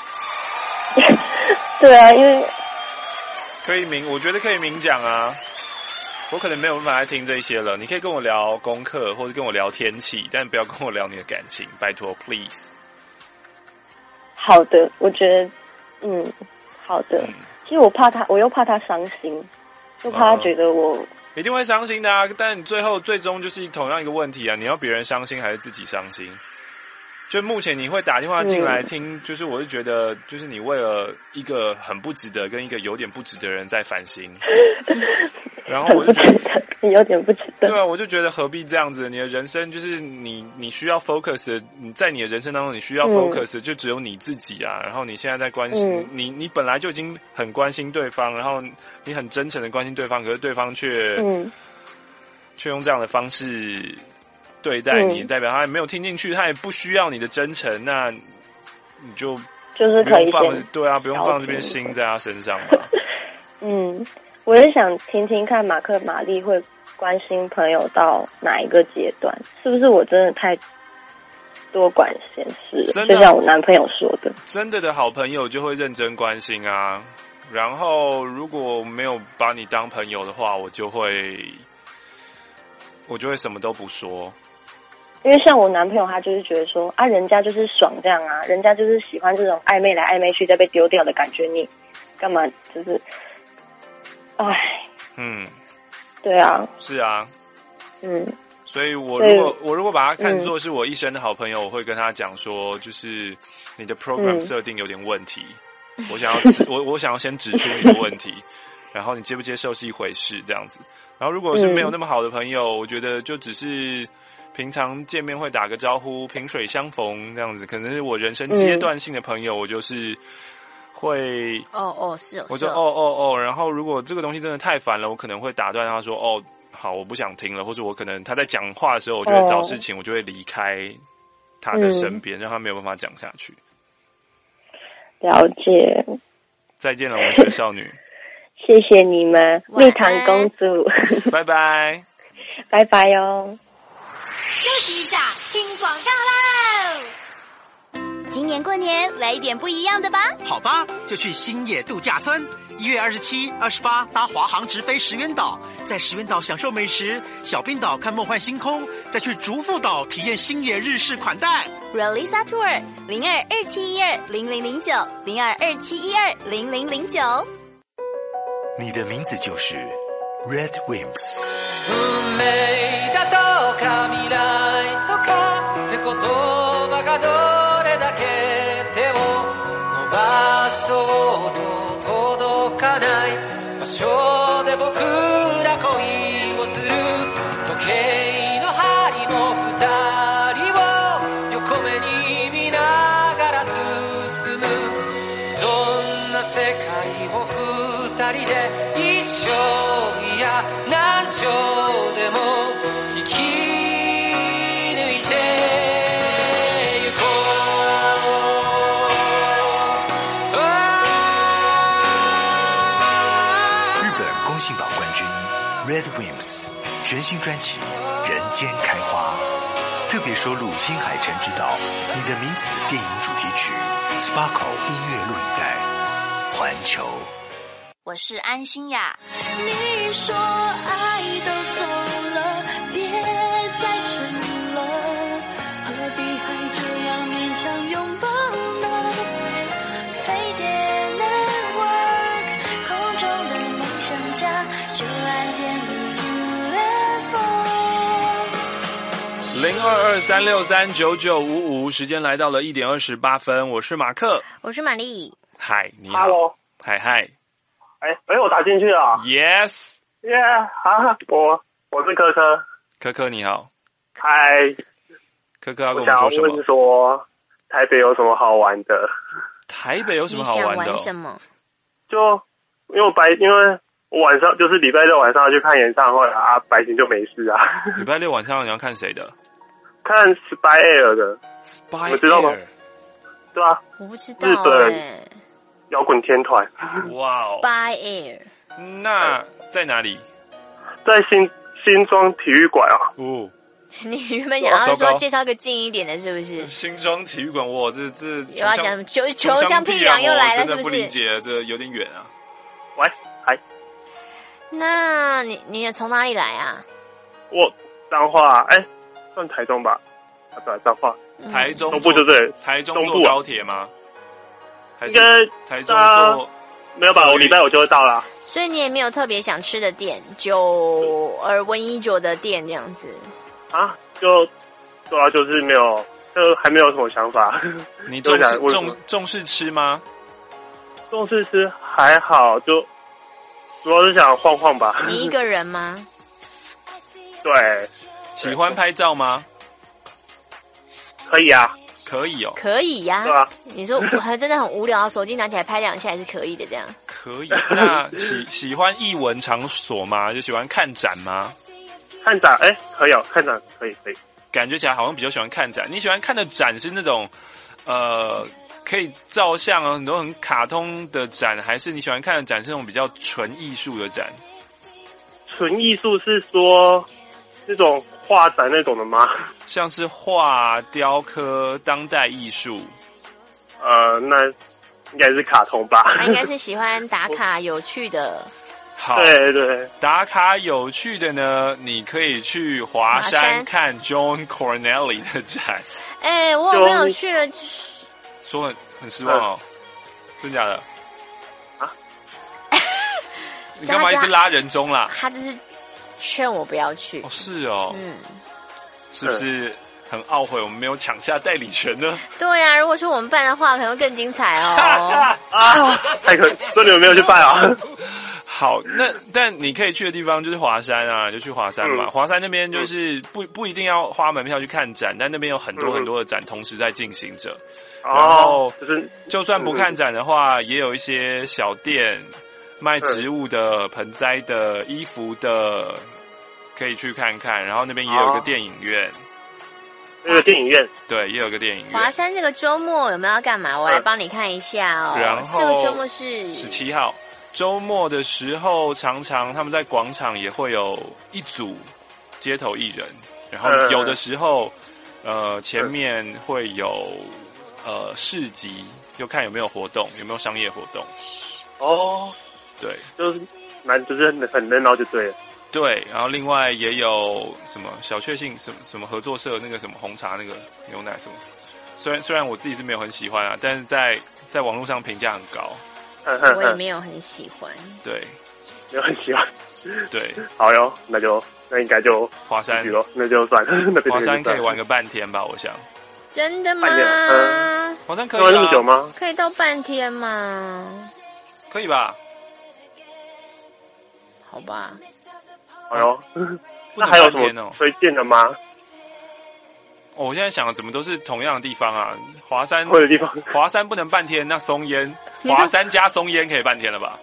对啊，因为可以明，我觉得可以明讲啊。 我可能没有办法来听这些了。你可以跟我聊功课，或者跟我聊天气，但不要跟我聊你的感情，拜托 ，please。 好的，我觉得，嗯，好的。嗯、其实我怕他，我又怕他伤心，又怕他觉得我、哦、 一定会伤心的啊。但你最后最终就是同样一个问题啊，你要别人伤心还是自己伤心？就目前你会打电话进来听，嗯、就是我是觉得，就是你为了一个很不值得跟一个有点不值得的人在烦心，然后我就觉得有点不值得。 对啊，我就觉得何必这样子？你的人生就是你，你需要 focus 的，你在你的人生当中，你需要 focus 的就只有你自己啊。嗯、然后你现在在关心、嗯、你，你本来就已经很关心对方，然后你很真诚的关心对方，可是对方却嗯，却用这样的方式对待你，嗯、代表他也没有听进去，他也不需要你的真诚，那你就就是可以放对啊，不用放这边心在他身上嘛。 嗯，我也想听听看马克玛丽会关心朋友到哪一个阶段，是不是我真的太多管闲事了？就像我男朋友说的， 真的的好朋友就会认真关心啊。然后如果没有把你当朋友的话，我就会我就会什么都不说。 因为像我男朋友，他就是觉得说啊，人家就是爽这样啊，人家就是喜欢这种暧昧来暧昧去再被丢掉的感觉，你干嘛就是，唉， 嗯， 对啊， 是啊， 嗯， 所以我如果我如果把他看作是我一生的好朋友，嗯、我会跟他讲说，就是你的 program 设定有点问题，嗯、我想要我我想要先指出你的问题，然后你接不接受是一回事这样子。然后如果是没有那么好的朋友，嗯、我觉得就只是平常见面会打个招呼，萍水相逢这样子，可能是我人生阶段性的朋友，嗯、我就是会哦哦是哦， 我就哦哦哦，然后如果这个东西真的太烦了，我可能会打断他说哦好，我不想听了，或者我可能他在讲话的时候，我就会找事情，哦、我就会离开他的身边，嗯、让他没有办法讲下去。 了解。 再见了，我们雪少女。 谢谢你们，蜜糖公主。 拜拜， 拜拜哟。 休息一下，听广告喽！今年过年来一点不一样的吧。 好吧，就去新野度假村。一月二十七、二十八搭华航直飞石垣岛，在石垣岛享受美食，小冰岛看梦幻星空，再去竹富岛体验新野日式款待。 Relisa Tour 零二二七一二零零零九零二二七一二零零零九。 你的名字就是 Red Wimps。 運命だとか未来とかって言葉がどれだけ手を伸ばそうと届かない場所で僕ら恋をする時計の針も二人を横目に見ながら進むそんな世界を二人で一生いや何兆でも生き抜いてゆこう。 日本公信榜冠军 Red Wimps 全新专辑《人间开花》，特别收录新海诚执导《你的名字》电影主题曲 Sparkle 音乐录影带，环球。 我是安心雅。 你说爱都走了，别再沉了，何必还这样勉强拥抱呢？飞碟 Network 空中的梦想家，就按电力 U F O。 零二二三六三九九五五，时间来到了一点二十八分。我是马克， 我是玛丽。 嗨，你好。 Hello。 嗨嗨。 哎，哎，我打进去了。 Yes。 耶，好，我我是科科。 科科你好。 嗨。 科科要跟我们说什么？ 我想问说，台北有什么好玩的？ 台北有什么好玩的？ 你想玩什么？ 就因为我白，因为我晚上就是礼拜六晚上要去看演唱会啊，白天就没事啊。 礼拜六晚上你要看谁的？ 看 Spy Air 的。 Spy Air， 你们知道吗？对啊。 我不知道、欸。 日本摇滚天团。 哇哦。 Spy Air。 那在哪里？ 在新新庄体育馆啊。 哦。 你原本想要说介绍个近一点的，是不是？ 新庄体育馆，哇，这这又要讲什么球球乡僻壤又来了，是不是？ 真的不理解，这有点远啊。 喂，嗨。 那你你从哪里来啊？ 我彰化，哎、欸，算台中吧？啊，对，彰化。 台中东部就对， 台中东部坐高铁吗？还是应该台中坐？ 没有吧？我礼拜五就会到啦。 所以你也没有特别想吃的店，酒而文一酒的店这样子啊？就主要就是没有，就还没有什么想法。 你重视重重视吃吗？ 重视吃还好，就主要是想晃晃吧。 你一个人吗？ 对。 喜欢拍照吗？ 可以啊。 可以哦， 可以呀、啊。 对啊， 你说我还真的很无聊，手机拿起来拍两下还是可以的，这样。 可以。那喜喜欢艺文场所吗？就喜欢看展吗？ 看展，哎、欸，可以哦，看展可以可以。 感觉起来好像比较喜欢看展。你喜欢看的展是那种呃可以照相啊，很多很卡通的展，还是你喜欢看的展是那种比较纯艺术的展？ 纯艺术是说那种画展那种的吗？ 像是画、雕刻、当代艺术。 呃，那应该是卡通吧。 他应该是喜欢打卡有趣的。 好， 对对， 打卡有趣的呢，你可以去华山看 John Cornelli 的展。 哎、欸，我有没有去了？ 说很很失望哦，真假的？ 啊？ 你干嘛一直拉人中啦？ 他就是劝我不要去。 哦，是哦。 嗯。 是不是很懊悔我们没有抢下代理权呢？ 对呀、啊，如果说我们办的话，可能更精彩哦。 啊，太可，说你们没有去办啊？ 好，那但你可以去的地方就是华山啊，就去华山嘛。 嗯、 华山那边就是不不一定要花门票去看展，但那边有很多很多的展同时在进行着。 嗯、 然后， 就是就算不看展的话，也有一些小店卖植物的、盆栽的、衣服的。可以去看看，然后那边也有一个电影院， 那个电影院， 对，也有一个电影院。 华山这个周末有没有要干嘛？我来帮你看一下哦。 然后这个周末是十七号，周末的时候，常常他们在广场也会有一组街头艺人，然后有的时候，呃，前面会有呃市集，就看有没有活动，有没有商业活动。 哦， 对， 就是蛮就是很热闹就对了。 对，然后另外也有什么小确幸什么什么合作社那个什么红茶那个牛奶什么，虽然虽然我自己是没有很喜欢啊，但是在在网络上评价很高。 我也没有很喜欢。 对， 没有很喜欢。 对， 好哟，那就那应该就华山咯，那就算了。那华山可以玩个半天吧，我想。 真的吗？ 嗯、 华山可以、啊、 玩那么久吗？ 可以到半天吗？ 可以吧？ 好吧。 哎呦，那还有什么推荐的吗？ 哦，我现在想的怎么都是同样的地方啊？华山或者地方， 华山不能半天，那松烟，华山加松烟可以半天了吧？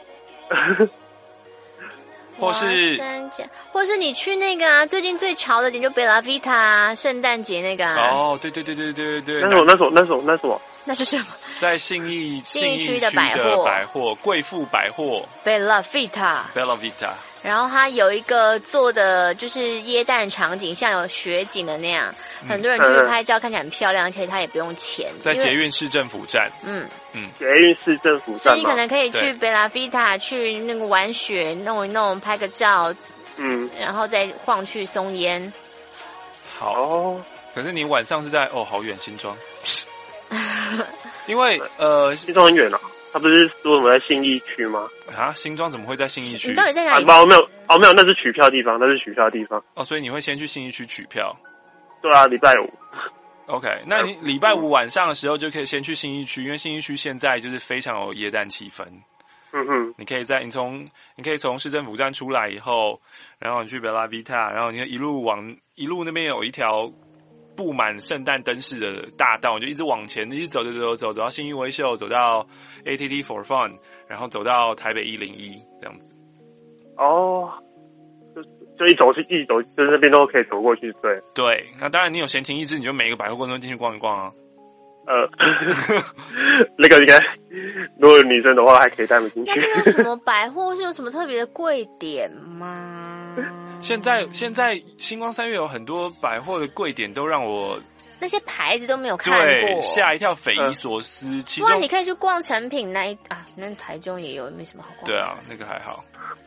或是， 或是你去那个啊，最近最潮的点就贝拉维塔圣诞节那个啊。 哦，对对对对对对对。 那种那种那种那种。 那是什么？ 在信义信义区的百货， 百货贵妇百货贝拉维塔。 贝拉维塔。 然后它有一个做的就是耶诞场景，像有雪景的那样，嗯、很多人去拍照，看起来很漂亮，而且它也不用钱。 在捷运市政府站， 嗯嗯，捷运市政府站， 所以你可能可以去贝拉维塔去那个玩雪，弄一弄，拍个照， 嗯， 然后再晃去松烟。 好，哦、可是你晚上是在哦，好远新庄，因为呃， 新庄很远啊。他不是说我们在信义区吗？ 啊，新庄怎么会在信义区？ 你到底在哪里？ 啊，没有，哦，没有，那是取票的地方，那是取票的地方。 哦，所以你会先去信义区取票？ 对啊，礼拜五。 OK， 那你礼拜五晚上的时候就可以先去信义区，因为信义区现在就是非常有耶诞气氛。 嗯哼， 你可以在你从你可以从市政府站出来以后，然后你去贝拉维塔，然后你一路往一路那边有一条布满圣诞灯饰的大道，你就一直往前，一直走走走走走到信义威秀，走到 A T T for Fun， 然后走到台北一零一这样子。 哦，就就一走是一走，就是那边都可以走过去，对。 对，那当然你有闲情逸致，你就每个百货公司进去逛一逛啊。 呃，那个应该，如果有女生的话，还可以带他们进去。 有什么百货是有什么特别的贵点吗？ 现在现在星光三月有很多百货的柜点都让我那些牌子都没有看过， 吓一跳，匪夷所思。嗯、其中不然你可以去逛成品那一啊，那台中也有，没什么好逛。 对啊，那个还好。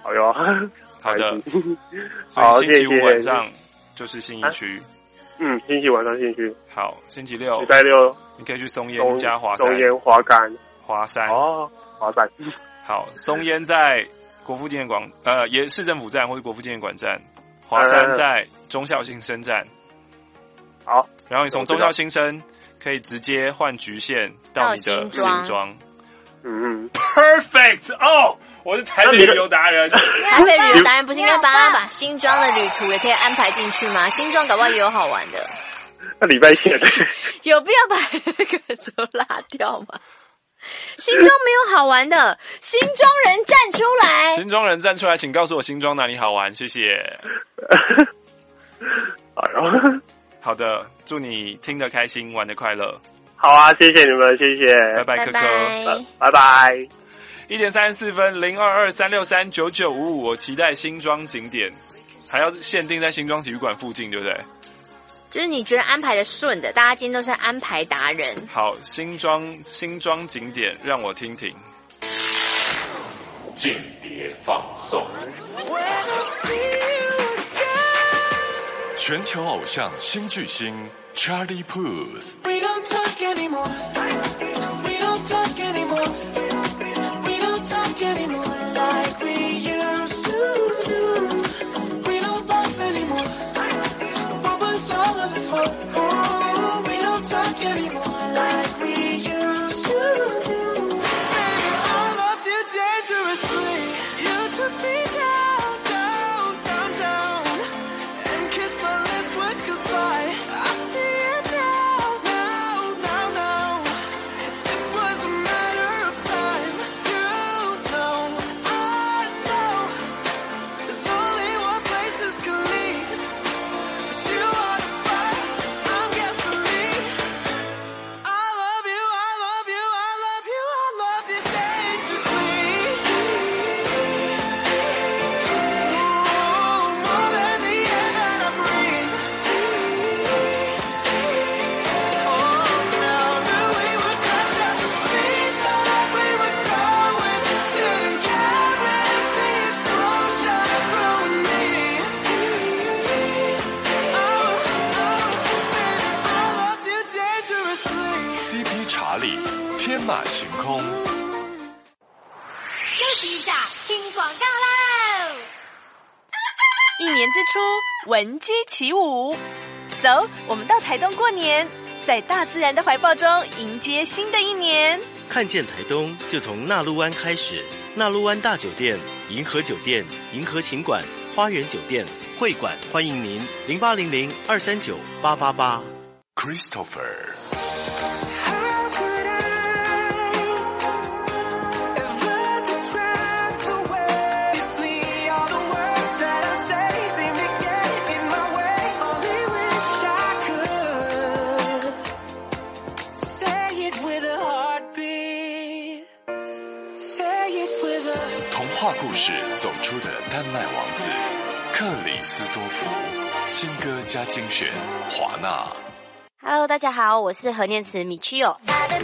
哎呦， 好的，所以星期五晚上就是信义区。 嗯，星期晚上信义区。 好，星期六， 礼拜六你可以去松烟加华山。 松烟华山。 华山。 哦，华山。 好，松烟在国父纪念馆，呃，也市政府站或者国父纪念馆站。华山在忠孝新生站。 好， 然后你从忠孝新生可以直接换局限到你的新庄。 嗯 ，perfect 哦，我是台北旅游达人。 台北旅游达人不是应该帮他把新庄的旅途也可以安排进去吗？新庄搞不好也有好玩的。 那礼拜天有必要把那个时候拉掉吗？新庄没有好玩的，新庄人站出来！ 新庄人站出来，请告诉我新庄哪里好玩，谢谢。 哎呦， 好的，祝你听得开心，玩得快乐。 好啊，谢谢你们，谢谢， 拜拜，科科， 拜拜。 一点三十四分，零二二三六三九九五五，我期待新庄景点，还要限定在新庄体育馆附近，对不对？ 就是你觉得安排的顺的，大家今天都是安排达人。 好，新庄新庄景点让我听听。间谍放送。 全球偶像新巨星 Charlie Puth。 We don't talk anymore. We don't talk anymore. We don't talk anymore like we used to do. We don't laugh anymore. What was all of it for? Oh, we don't talk anymore like we used to do. Baby, I loved you dangerously. You took me down, down, down, down, and kissed my lips with goodbye. I see it now, now, now, now. It was a matter of time. You know, I know. There's only one place this can lead. But you are the fire, I'm gasoline. I love you, I love you, I love you, I loved you dangerously. Oh, more than the air that I breathe. Oh, now knew we would crash at the speed that we were going. Didn't care if the explosion ruined me. Oh, oh, baby, I loved you dangerously. C P 查理，天马行空。 休息一下，听广告喽。 一年之初，闻鸡起舞，走，我们到台东过年，在大自然的怀抱中迎接新的一年。 看见台东，就从纳鹿湾开始。纳鹿湾大酒店、银河酒店、银河行馆、花园酒店、会馆，欢迎您零八零零二三九八八八。 Christopher。童话故事走出的丹麦王子克里斯多福，新歌加精选华纳。 Hello， 大家好，我是何念慈米奇友。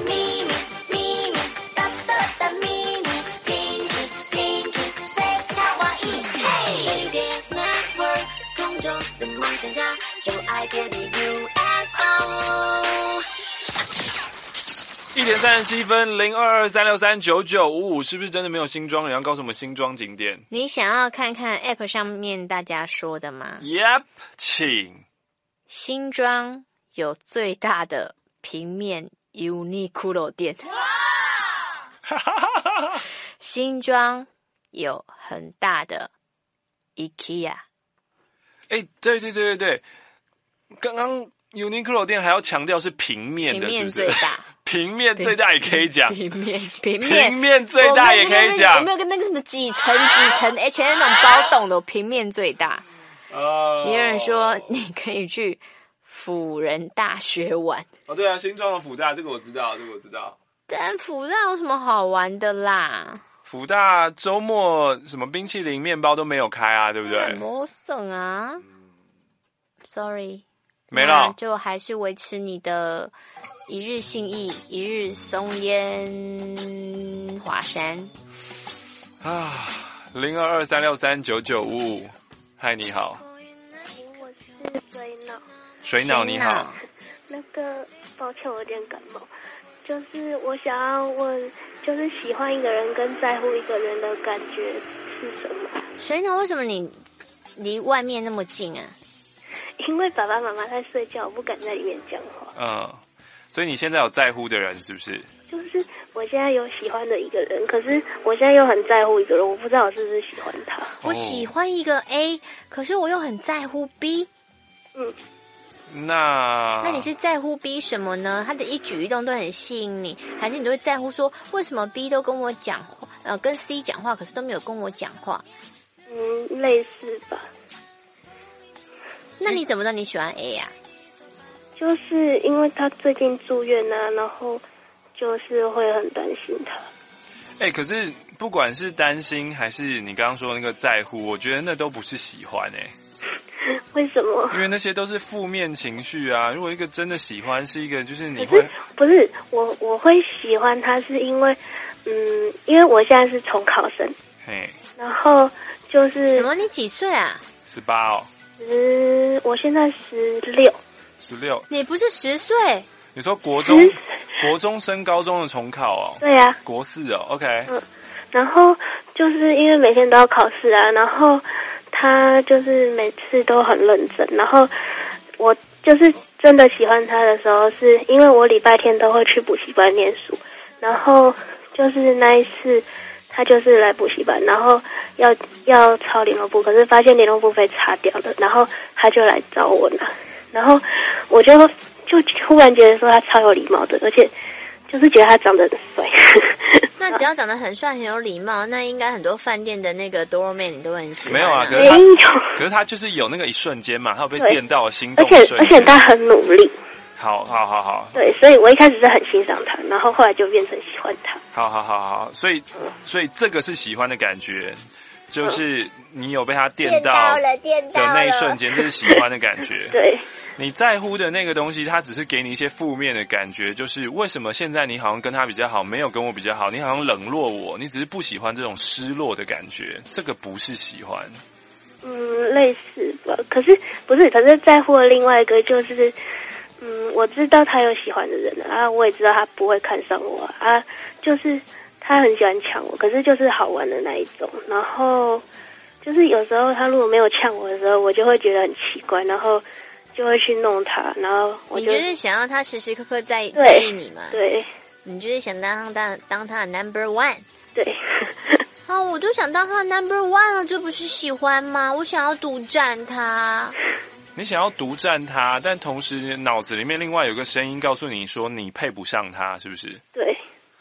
一点三十七分，零二二三六三九九五五，是不是真的没有新庄人要告诉我们新庄景点？ 你想要看看 App 上面大家说的吗 ？Yep， 请。 新庄有最大的平面 Uniqlo 店。新庄有很大的 IKEA。 哎，对对对对对，刚刚 Uniqlo 店还要强调是平面的， 平面是不是？ 最大。 平面最大也可以讲， 平面平面平面最大也可以讲， 有没有跟那个什么几层几层 H and M 那种包栋的平面最大？ 哦， 也有人说你可以去辅仁大学玩。 哦，对啊，新庄的辅大这个我知道，这个我知道。 但辅大有什么好玩的啦？ 辅大周末什么冰淇淋、面包都没有开啊，对不对？ 没省啊 ，sorry， 没了， 就还是维持你的。一日信义，一日松烟华山啊！ 零二二三六三九九五五，嗨，你好。 我是水脑。 水脑你好。 那个，抱歉，我有点感冒。就是我想要问，就是喜欢一个人跟在乎一个人的感觉是什么？ 水脑，为什么你离外面那么近啊？ 因为爸爸妈妈在睡觉，我不敢在里面讲话。 嗯，所以你现在有在乎的人是不是？ 就是我现在有喜欢的一个人，可是我现在又很在乎一个人，我不知道我是不是喜欢他。 我喜欢一个 A， 可是我又很在乎 B。 嗯。 那那你是在乎 B 什么呢？他的一举一动都很吸引你，还是你都会在乎说为什么 B 都跟我讲话，呃，跟 C 讲话，可是都没有跟我讲话？ 嗯，类似吧。 那你怎么知道你喜欢 A 呀、 啊？就是因为他最近住院啊，然后就是会很担心他。 哎、欸，可是不管是担心还是你刚刚说的那个在乎，我觉得那都不是喜欢哎、欸。 为什么？ 因为那些都是负面情绪啊！如果一个真的喜欢是一个，就是你会不是, 不是我我会喜欢他，是因为嗯，因为我现在是重考生， 嘿， 然后就是什么？你几岁啊？ 十八哦。 十，我现在十六。 十六？ 你不是十岁？ 你说国中国中升高中的重考哦？ 对啊， 国四哦 ，OK。 嗯，然后就是因为每天都要考试啊，然后。他就是每次都很认真，然后我就是真的喜欢他的时候，是因为我礼拜天都会去补习班念书，然后就是那一次他就是来补习班，然后要要抄联络簿，可是发现联络簿被擦掉了，然后他就来找我拿，然后我就就忽然觉得说他超有礼貌的，而且就是觉得他长得很帅。 那只要长得很帅很有礼貌，那应该很多饭店的那个 doorman 你都会很喜欢、啊。 没有啊，可是他可是他就是有那个一瞬间嘛，他有被电到的心动而且而且他很努力。 好好好好。 对，所以我一开始是很欣赏他，然后后来就变成喜欢他。 好好好好，所以所以这个是喜欢的感觉，就是你有被他电到的那一瞬间，这是喜欢的感觉。 对。 你在乎的那个东西，它只是给你一些负面的感觉，就是为什么现在你好像跟他比较好，没有跟我比较好，你好像冷落我，你只是不喜欢这种失落的感觉，这个不是喜欢。 嗯，类似吧，可是不是，可是在乎的另外一个就是，嗯，我知道他有喜欢的人啊，我也知道他不会看上我啊，就是他很喜欢抢我，可是就是好玩的那一种，然后就是有时候他如果没有呛我的时候，我就会觉得很奇怪，然后。就会去弄他，然后我就你就是想要他时时刻刻在在意你嘛？ 对， 你就是想当当当他的 number one。 对， 好，我就想当他的 number one 了，这不是喜欢吗？我想要独占他。 你想要独占他，但同时脑子里面另外有个声音告诉你说你配不上他，是不是？ 对，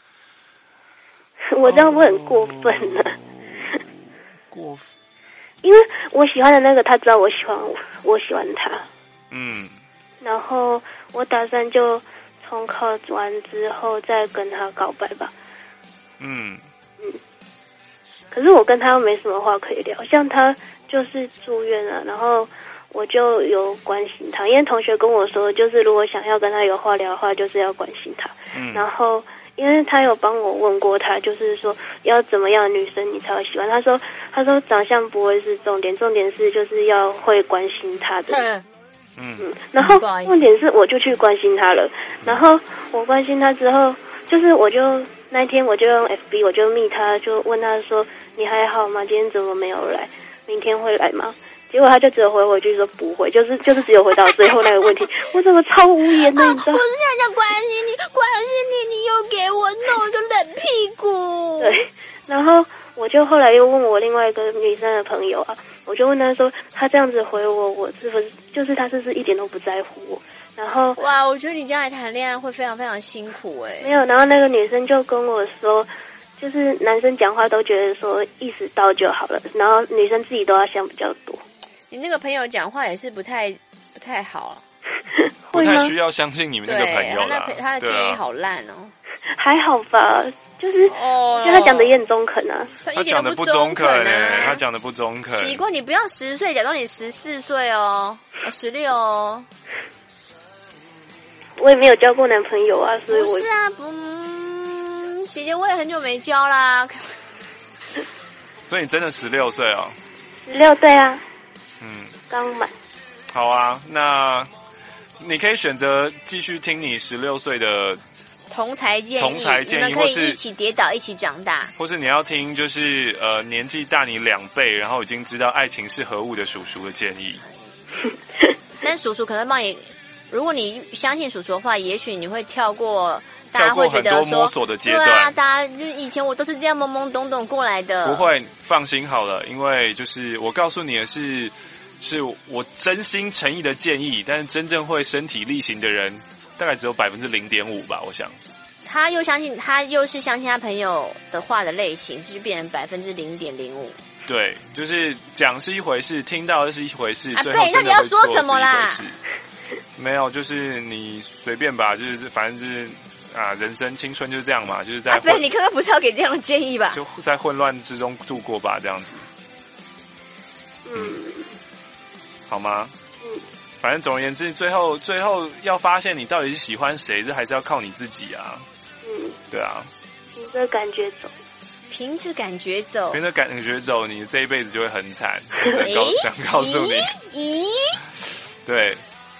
我这样不很过分呢、啊？ 过分， 因为我喜欢的那个他知道我喜欢我，我喜欢他。 嗯， 然后我打算就重考完之后再跟他告白吧。 嗯嗯，可是我跟他又没什么话可以聊，像他就是住院了，然后我就有关心他，因为同学跟我说，就是如果想要跟他有话聊的话，就是要关心他。 嗯， 然后因为他有帮我问过他，就是说要怎么样的女生你才会喜欢。他说他说长相不会是重点，重点是就是要会关心他的。 嗯嗯，然后问题是我就去关心他了，然后我关心他之后，就是我就那天我就用 F B 我就密他，就问他说你还好吗？今天怎么没有来？明天会来吗？结果他就只有回我一句说不会，就是就是只有回到最后那个问题，我怎么超无言的，你知道？ 我是想想关心你，关心你，你又给我弄一个冷屁股。 对，然后我就后来又问我另外一个女生的朋友啊，我就问他说，他这样子回我，我是不是就是他是不是一点都不在乎我？然后哇，我觉得你将来谈恋爱会非常非常辛苦哎、欸。 没有，然后那个女生就跟我说，就是男生讲话都觉得说意识到就好了，然后女生自己都要想比较多。 你那个朋友讲话也是不太不太好， 不太需要相信你们那个朋友啦。 对，他的建议好烂哦。 还好吧，就是我觉得他讲的也很中肯啊。 他讲的不中肯哎，他讲的不中肯。 奇怪，你不要十岁，假装你十四岁哦，十六哦。 我也没有交过男朋友啊，所以我不是啊，不，嗯、姐姐我也很久没交啦。 所以你真的十六岁哦？ 十六对啊， 嗯， 刚满。 好啊，那你可以选择继续听你十六岁的同才建议， 同才建议， 你们可以一起跌倒，一起长大， 或是你要听就是呃年纪大你两倍，然后已经知道爱情是何物的叔叔的建议。 但叔叔可能帮你，如果你相信叔叔的话，也许你会跳过。大家会觉得说， 跳过很多摸索的阶段， 对啊，大家就是以前我都是这样懵懵懂懂过来的。 不会，放心好了，因为就是我告诉你的是，是我真心诚意的建议，但是真正会身体力行的人，大概只有百分之零点五吧，我想。 他又相信，他又是相信他朋友的话的类型，是就变成百分之零点零五。 对，就是讲是一回事，听到是一回事， 啊， 最后对，那你要说什么啦？ 没有，就是你随便吧，就是反正就是。啊，人生青春就是这样嘛，就是在阿飞、啊，你刚刚不是要给这样的建议吧？ 就在混乱之中度过吧，这样子。嗯，好吗？嗯，反正总而言之，最后最后要发现你到底是喜欢谁，这还是要靠你自己啊。嗯，对啊。 凭着感觉走， 凭着感觉走， 凭着感觉走，你这一辈子就会很惨。想告想告诉你， 咦？ 对。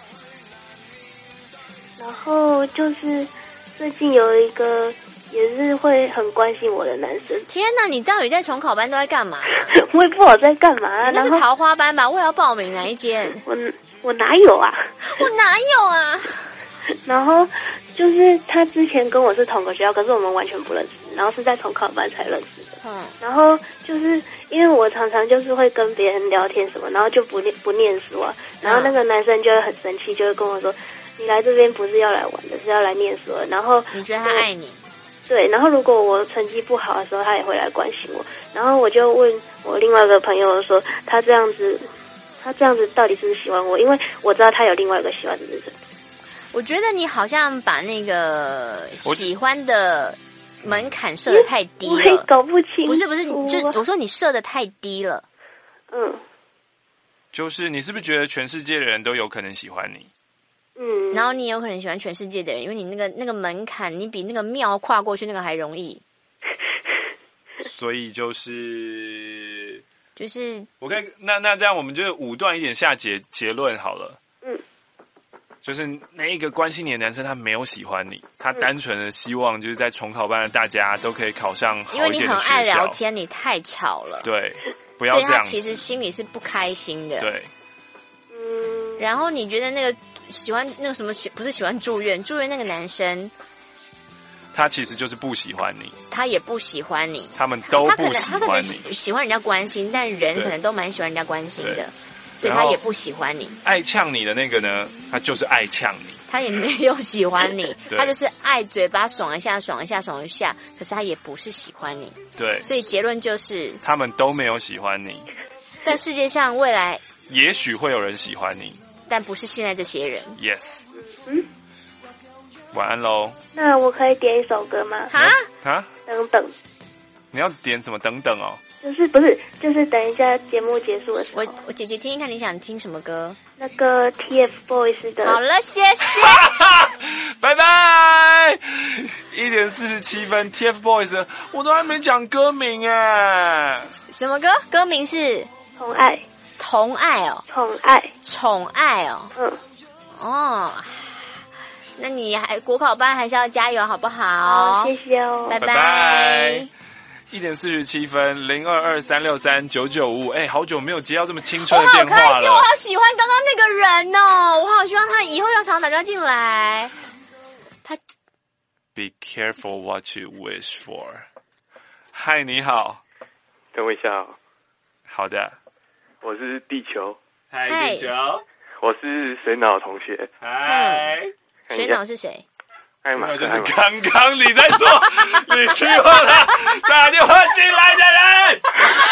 然后就是。最近有一个也是会很关心我的男生。 天哪，你到底在重考班都在干嘛？ 我也不知道在干嘛、啊。 那是桃花班吧？我也要报名哪一间？ 我我哪有啊？ 我哪有啊？ 然后就是他之前跟我是同个学校，可是我们完全不认识，然后是在重考班才认识的。嗯。然后就是因为我常常就是会跟别人聊天什么，然后就不念不念书啊，然后那个男生就会很生气，就会跟我说。你来这边不是要来玩的，是要来念书的。然后你觉得他爱你？ 对，然后如果我成绩不好的时候，他也会来关心我。然后我就问我另外一个朋友说，他这样子，他这样子到底是不是喜欢我？因为我知道他有另外一个喜欢的人。 我觉得你好像把那个喜欢的门槛设得太低了， 我也搞不清楚。 不是不是，就我说你设得太低了。 嗯， 就是你是不是觉得全世界的人都有可能喜欢你？ 嗯，然后你也有可能喜欢全世界的人，因为你那个那个门槛，你比那个庙跨过去那个还容易。 所以就是就是我可以那那这样，我们就武断一点下结结论好了。嗯，就是那一个关心你的男生，他没有喜欢你，他单纯的希望就是在重考班的大家都可以考上好一点的学校。因为你很爱聊天，你太吵了。 对，不要这样。所以他其实心里是不开心的。 对。 嗯，然后你觉得那个。喜欢那个什么不是喜欢住院住院那个男生， 他其实就是不喜欢你， 他也不喜欢你， 他们都不喜欢你。 他可能喜欢人家关心，但人可能都蛮喜欢人家关心的，所以他也不喜欢你。 爱呛你的那个呢，他就是爱呛你， 他也没有喜欢你，他就是爱嘴巴爽一下爽一下爽一下，可是他也不是喜欢你。 对， 所以结论就是他们都没有喜欢你。 但世界上未来也许会有人喜欢你。 但不是现在这些人。 Yes。嗯。晚安喽。 那我可以点一首歌吗？ 啊啊！ 等等。 你要点什么？等等哦。 就是不是就是等一下节目结束的时候。 我我姐姐听听看，你想听什么歌？ 那个 T F Boys 的。 好了，谢谢。 拜拜。一点四十七分 ，T F Boys， 我都还没讲歌名哎。 什么歌？歌名是《 宠爱》。 宠爱哦， 宠爱， 宠爱哦，嗯，哦，那你还国考班还是要加油，好不好？ 好，谢谢哦， 拜拜。 一点四十七分，零二二三六三九九五，哎，好久没有接到这么青春的电话了。 我好开心，我好喜欢刚刚那个人哦，我好希望他以后要常打电话进来。他 Be careful what you wish for。嗨，你好， 等我一下哦。 好的。 我是地球， 嗨，地球， 我是水脑同学， 嗨， 水脑是谁？ 艾玛， 就是刚刚你在说你希望他打电话进来的人。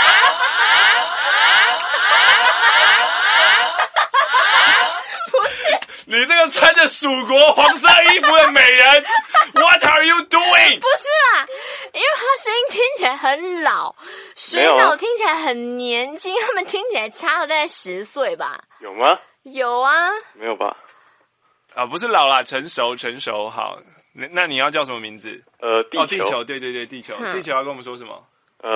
不是， 你这个穿着蜀国黄色衣服的美人 ，What are you doing？ 不是啊，因为他声音听起来很老，水脑听起来很年轻，他们听起来差了大概十岁吧？ 有吗？ 有啊。 没有吧？ 啊，不是老啦，成熟，成熟。好，那那你要叫什么名字？ 呃，地球。 哦，地球，对对对，地球，嗯、地球要跟我们说什么？ 呃，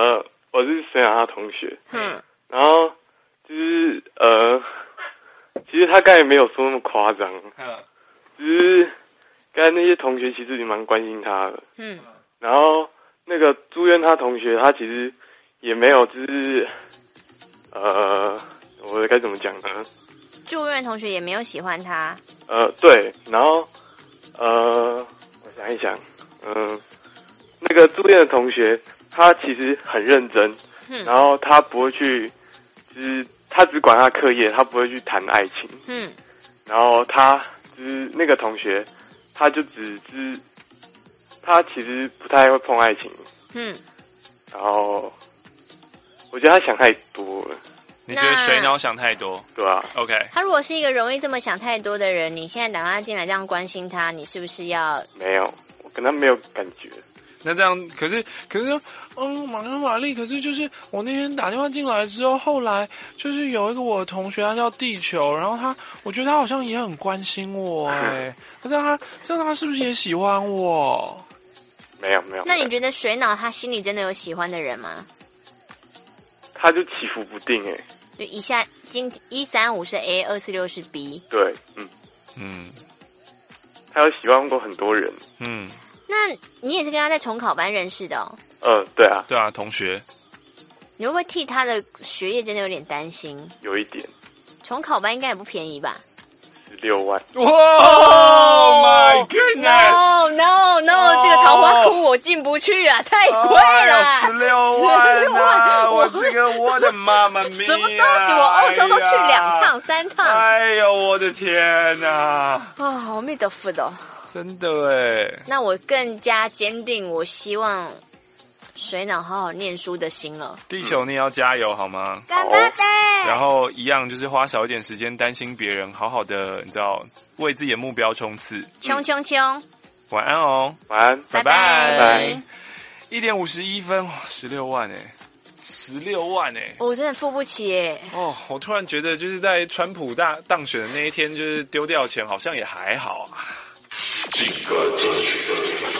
我是沈阳他同学。 嗯， 然后就是呃，其实他刚才没有说那么夸张。 嗯， 只是刚才那些同学其实也蛮关心他的。 嗯， 然后那个朱渊他同学，他其实也没有就是呃，我该怎么讲呢？ 祝愿同学也没有喜欢他。 呃，对，然后呃，我想一想，嗯、呃，那个朱燕的同学，他其实很认真， 嗯， 然后他不会去，就是他只管他课业，他不会去谈爱情， 嗯， 然后他就是那个同学，他就只是他其实不太会碰爱情， 嗯， 然后我觉得他想太多了。 你觉得水脑想太多？ 对啊 ，OK。 他如果是一个容易这么想太多的人，你现在打电话进来这样关心他，你是不是要？ 没有，我跟他没有感觉。 那这样，可是可是，嗯，马跟玛丽，可是就是我那天打电话进来之后，后来就是有一个我的同学，他叫地球，然后他，我觉得他好像也很关心我，哎，那这样他这样他是不是也喜欢我？ 没有没有。 那你觉得水脑他心里真的有喜欢的人吗？ 他就起伏不定哎， 就一下今一三五是 A， 二四六是 B。 对，嗯嗯， 他有喜欢过很多人， 嗯。 那你也是跟他在重考班认识的哦？ 呃，对啊， 对啊，同学。 你会不会替他的学业真的有点担心？ 有一点。 重考班应该也不便宜吧？ 十六万。 哇 ！Oh my goodness！No no no， 这个桃花窟我进不去啊，太贵了。 十六万啊！我这个我的妈妈咪！ 什么东西？我欧洲都去两趟、三趟。 哎呦，我的天哪！ 啊，阿弥陀佛的。 真的哎。 那我更加坚定，我希望水脑好好念书的心了。 地球，你也要加油好吗？ 干巴的。 然后一样就是花少一点时间担心别人，好好的，你知道，为自己的目标冲刺。 冲冲冲！ 晚安哦， 晚安， 拜拜拜。 一点五十一分，十六万哎，十六万哎， 我真的付不起哎。 哦，我突然觉得，就是在川普大当选的那一天，就是丢掉钱，好像也还好啊。 劲歌金曲。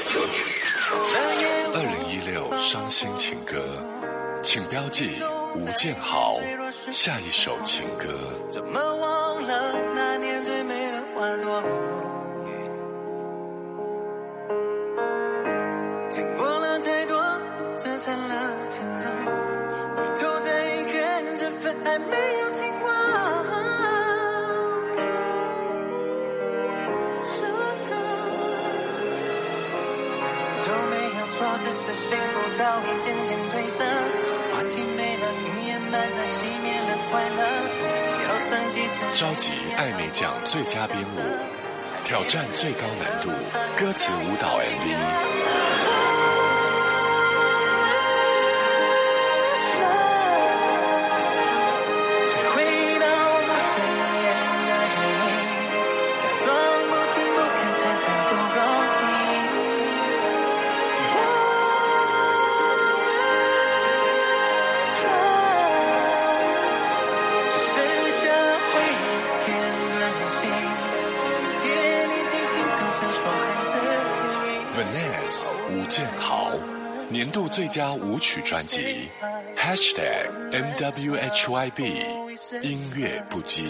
二零一六伤心情歌，请标记吴建豪。下一首情歌。 怎么忘了那年最美的花朵？听过了太多，只剩了前奏。回头再看，这份爱没有听过。都没有错，只是幸福早已渐渐褪色。话题没了，语言慢了，熄灭了快乐。要剩几次？ 召集艾美奖最佳编舞，挑战最高难度歌词舞蹈 M V。Vanessa 吴建豪年度最佳舞曲专辑 Hashtag M W H Y B 音乐不羁。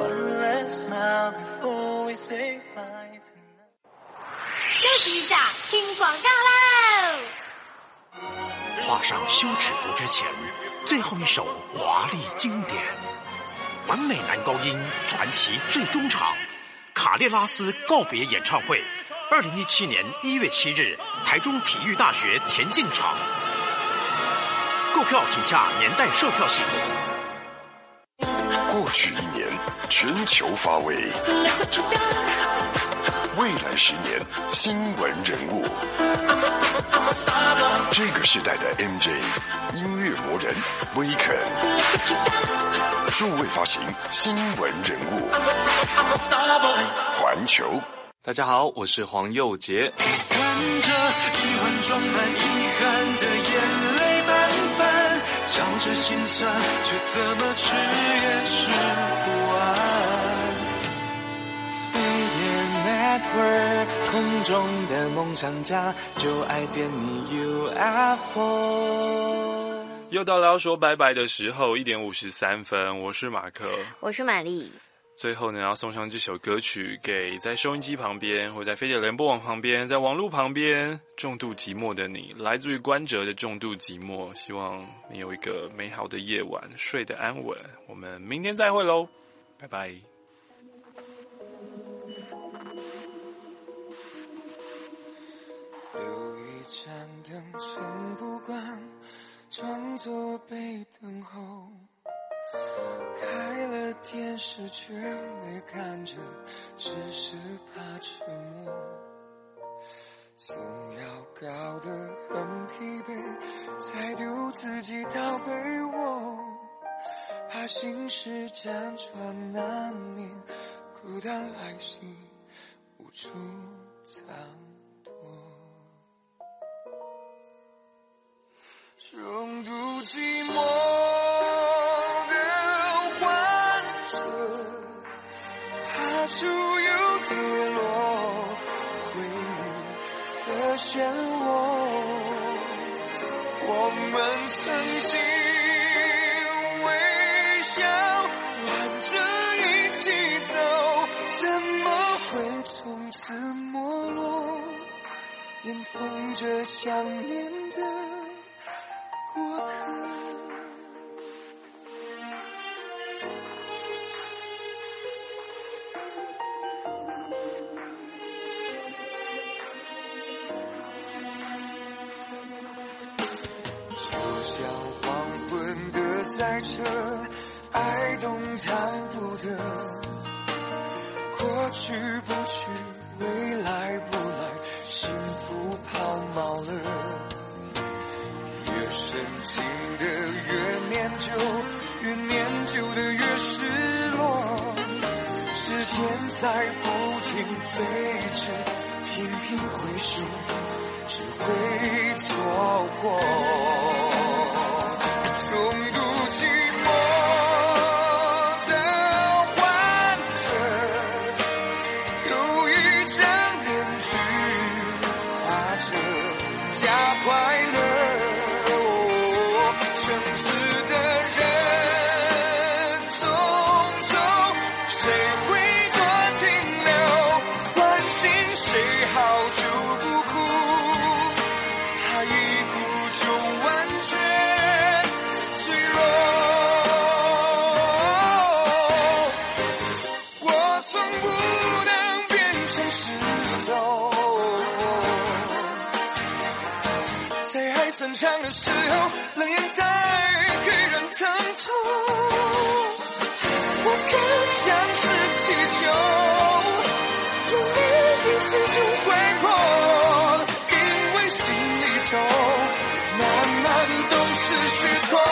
休息一下，听广告喽！ 画上休止符之前，最后一首华丽经典，完美男高音传奇最终场，卡列拉斯告别演唱会。二零一七年一月七日，台中体育大学田径场。购票请洽年代售票系统。 过去一年，全球发威；未来十年，新闻人物。这个时代的 M J， 音乐魔人威肯，数位发行新闻人物，环球。 大家好，我是黄佑杰。 看着一碗装满遗憾的眼泪拌饭，嚼着心酸，却怎么吃也吃不完。飞碟 Network 空中的梦想家，就爱点你 U F O。 又到了要说拜拜的时候，一点五十三分。我是马克， 我是玛丽。 最后呢，要送上这首歌曲给在收音机旁边，或在飞碟联播网旁边，在网络旁边重度寂寞的你，来自于关喆的重度寂寞。希望你有一个美好的夜晚，睡得安稳。我们明天再会喽，拜拜。 有一盏灯从不关，装作被等候，开了电视却没看着，只是怕沉默。总要搞得很疲惫，才丢自己到被窝，怕心事辗转难眠，孤单来袭无处藏躲。重度寂寞的患者，怕出又跌落，回忆的漩涡。我们曾经微笑挽着一起走，怎么会从此没落？眼碰着想念的过客。就像黄昏的赛车，爱动弹不得，过去不去，未来不来，幸福抛锚了。越深情的越念旧，越念旧的越失落。时间在不停飞驰，频频回首，只会错过。重度寂寞的患者，有一张面具画着假快乐。城市的人匆匆，谁会多停留？关心谁好久不哭，怕一哭就完全脆弱。我从不能变成石头，在爱散场的时候，冷眼带给人疼痛。我更像是气球，用力一次就会破，因为心里头慢慢都是虚空。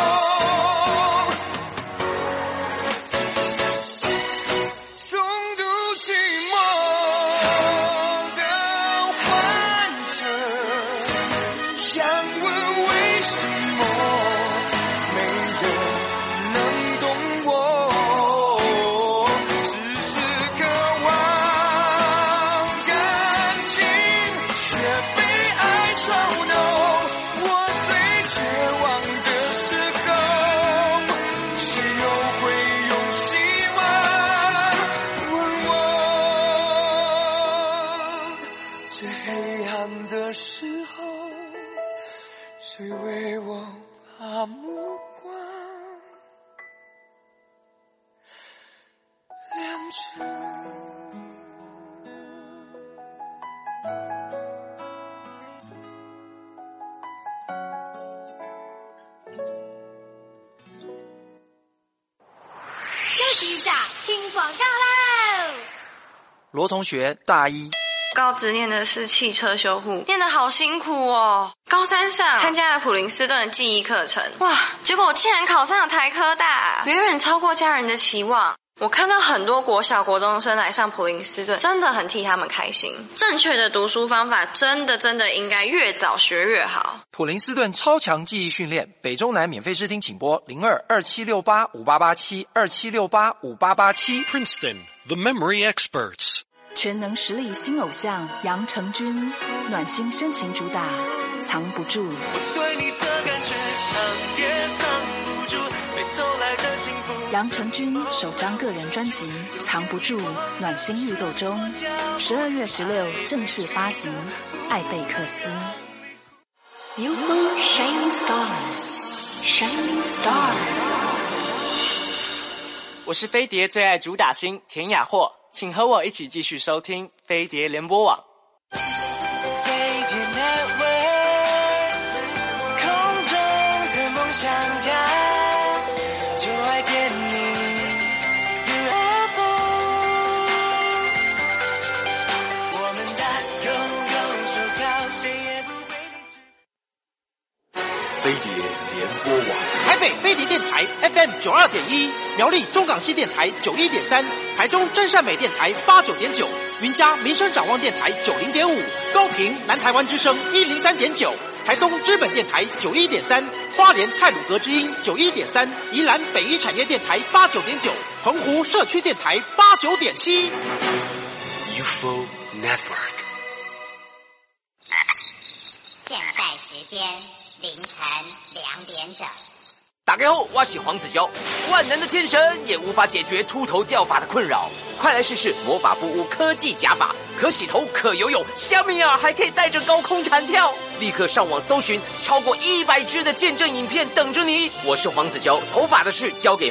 重度寂寞的患者，想问为什么没人能懂我，只是渴望感情，却被爱嘲弄。我最绝望的时候，谁又会用希望问我？最黑暗的时候，谁为我把目光亮着？ 休息一下，听广告喽。 罗同学大一， 高职念的是汽车修护，念得好辛苦哦。高三上参加了普林斯顿的记忆课程，哇，结果我竟然考上了台科大，远远超过家人的期望。我看到很多国小国中生来上普林斯顿，真的很替他们开心。正确的读书方法真的真的应该越早学越好。 普林斯顿超强记忆训练，北中南免费试听，请拨零二二七六八五八八七二七六八五八八七。 Princeton, the memory experts。 全能实力新偶像杨成军，暖心深情主打藏不住。 对你的感觉也藏不住被偷来的幸福。 杨成军首张个人专辑《藏不住》暖心预购中，十二月十六正式发行。艾贝克斯 U F O Shining Stars Shining Stars。 我是飞碟最爱主打星田雅霍，请和我一起继续收听飞碟联播网。 飞碟 Network， 空中的梦想家，就爱点你 U F O。 我们大狗狗手铐，谁也不会离开。飞碟联播网， 台北飞碟电台 F M 九二点一，苗栗中港西电台九一点三，台中真善美电台八九点九，云嘉民生展望电台九零点五，高屏南台湾之声一零三点九，台东知本电台九一点三，花莲太鲁阁之音九一点三，宜兰北一产业电台八九点九，澎湖社区电台八九点七。 U F O Network。 现在时间凌晨两点整。 打开后，我是黄子佼，万能的天神也无法解决秃头掉发的困扰。快来试试魔法布屋科技假发，可洗头，可游泳，虾米啊，还可以带着高空弹跳。立刻上网搜寻，超过一百支的见证影片等着你。我是黄子佼，头发的事交给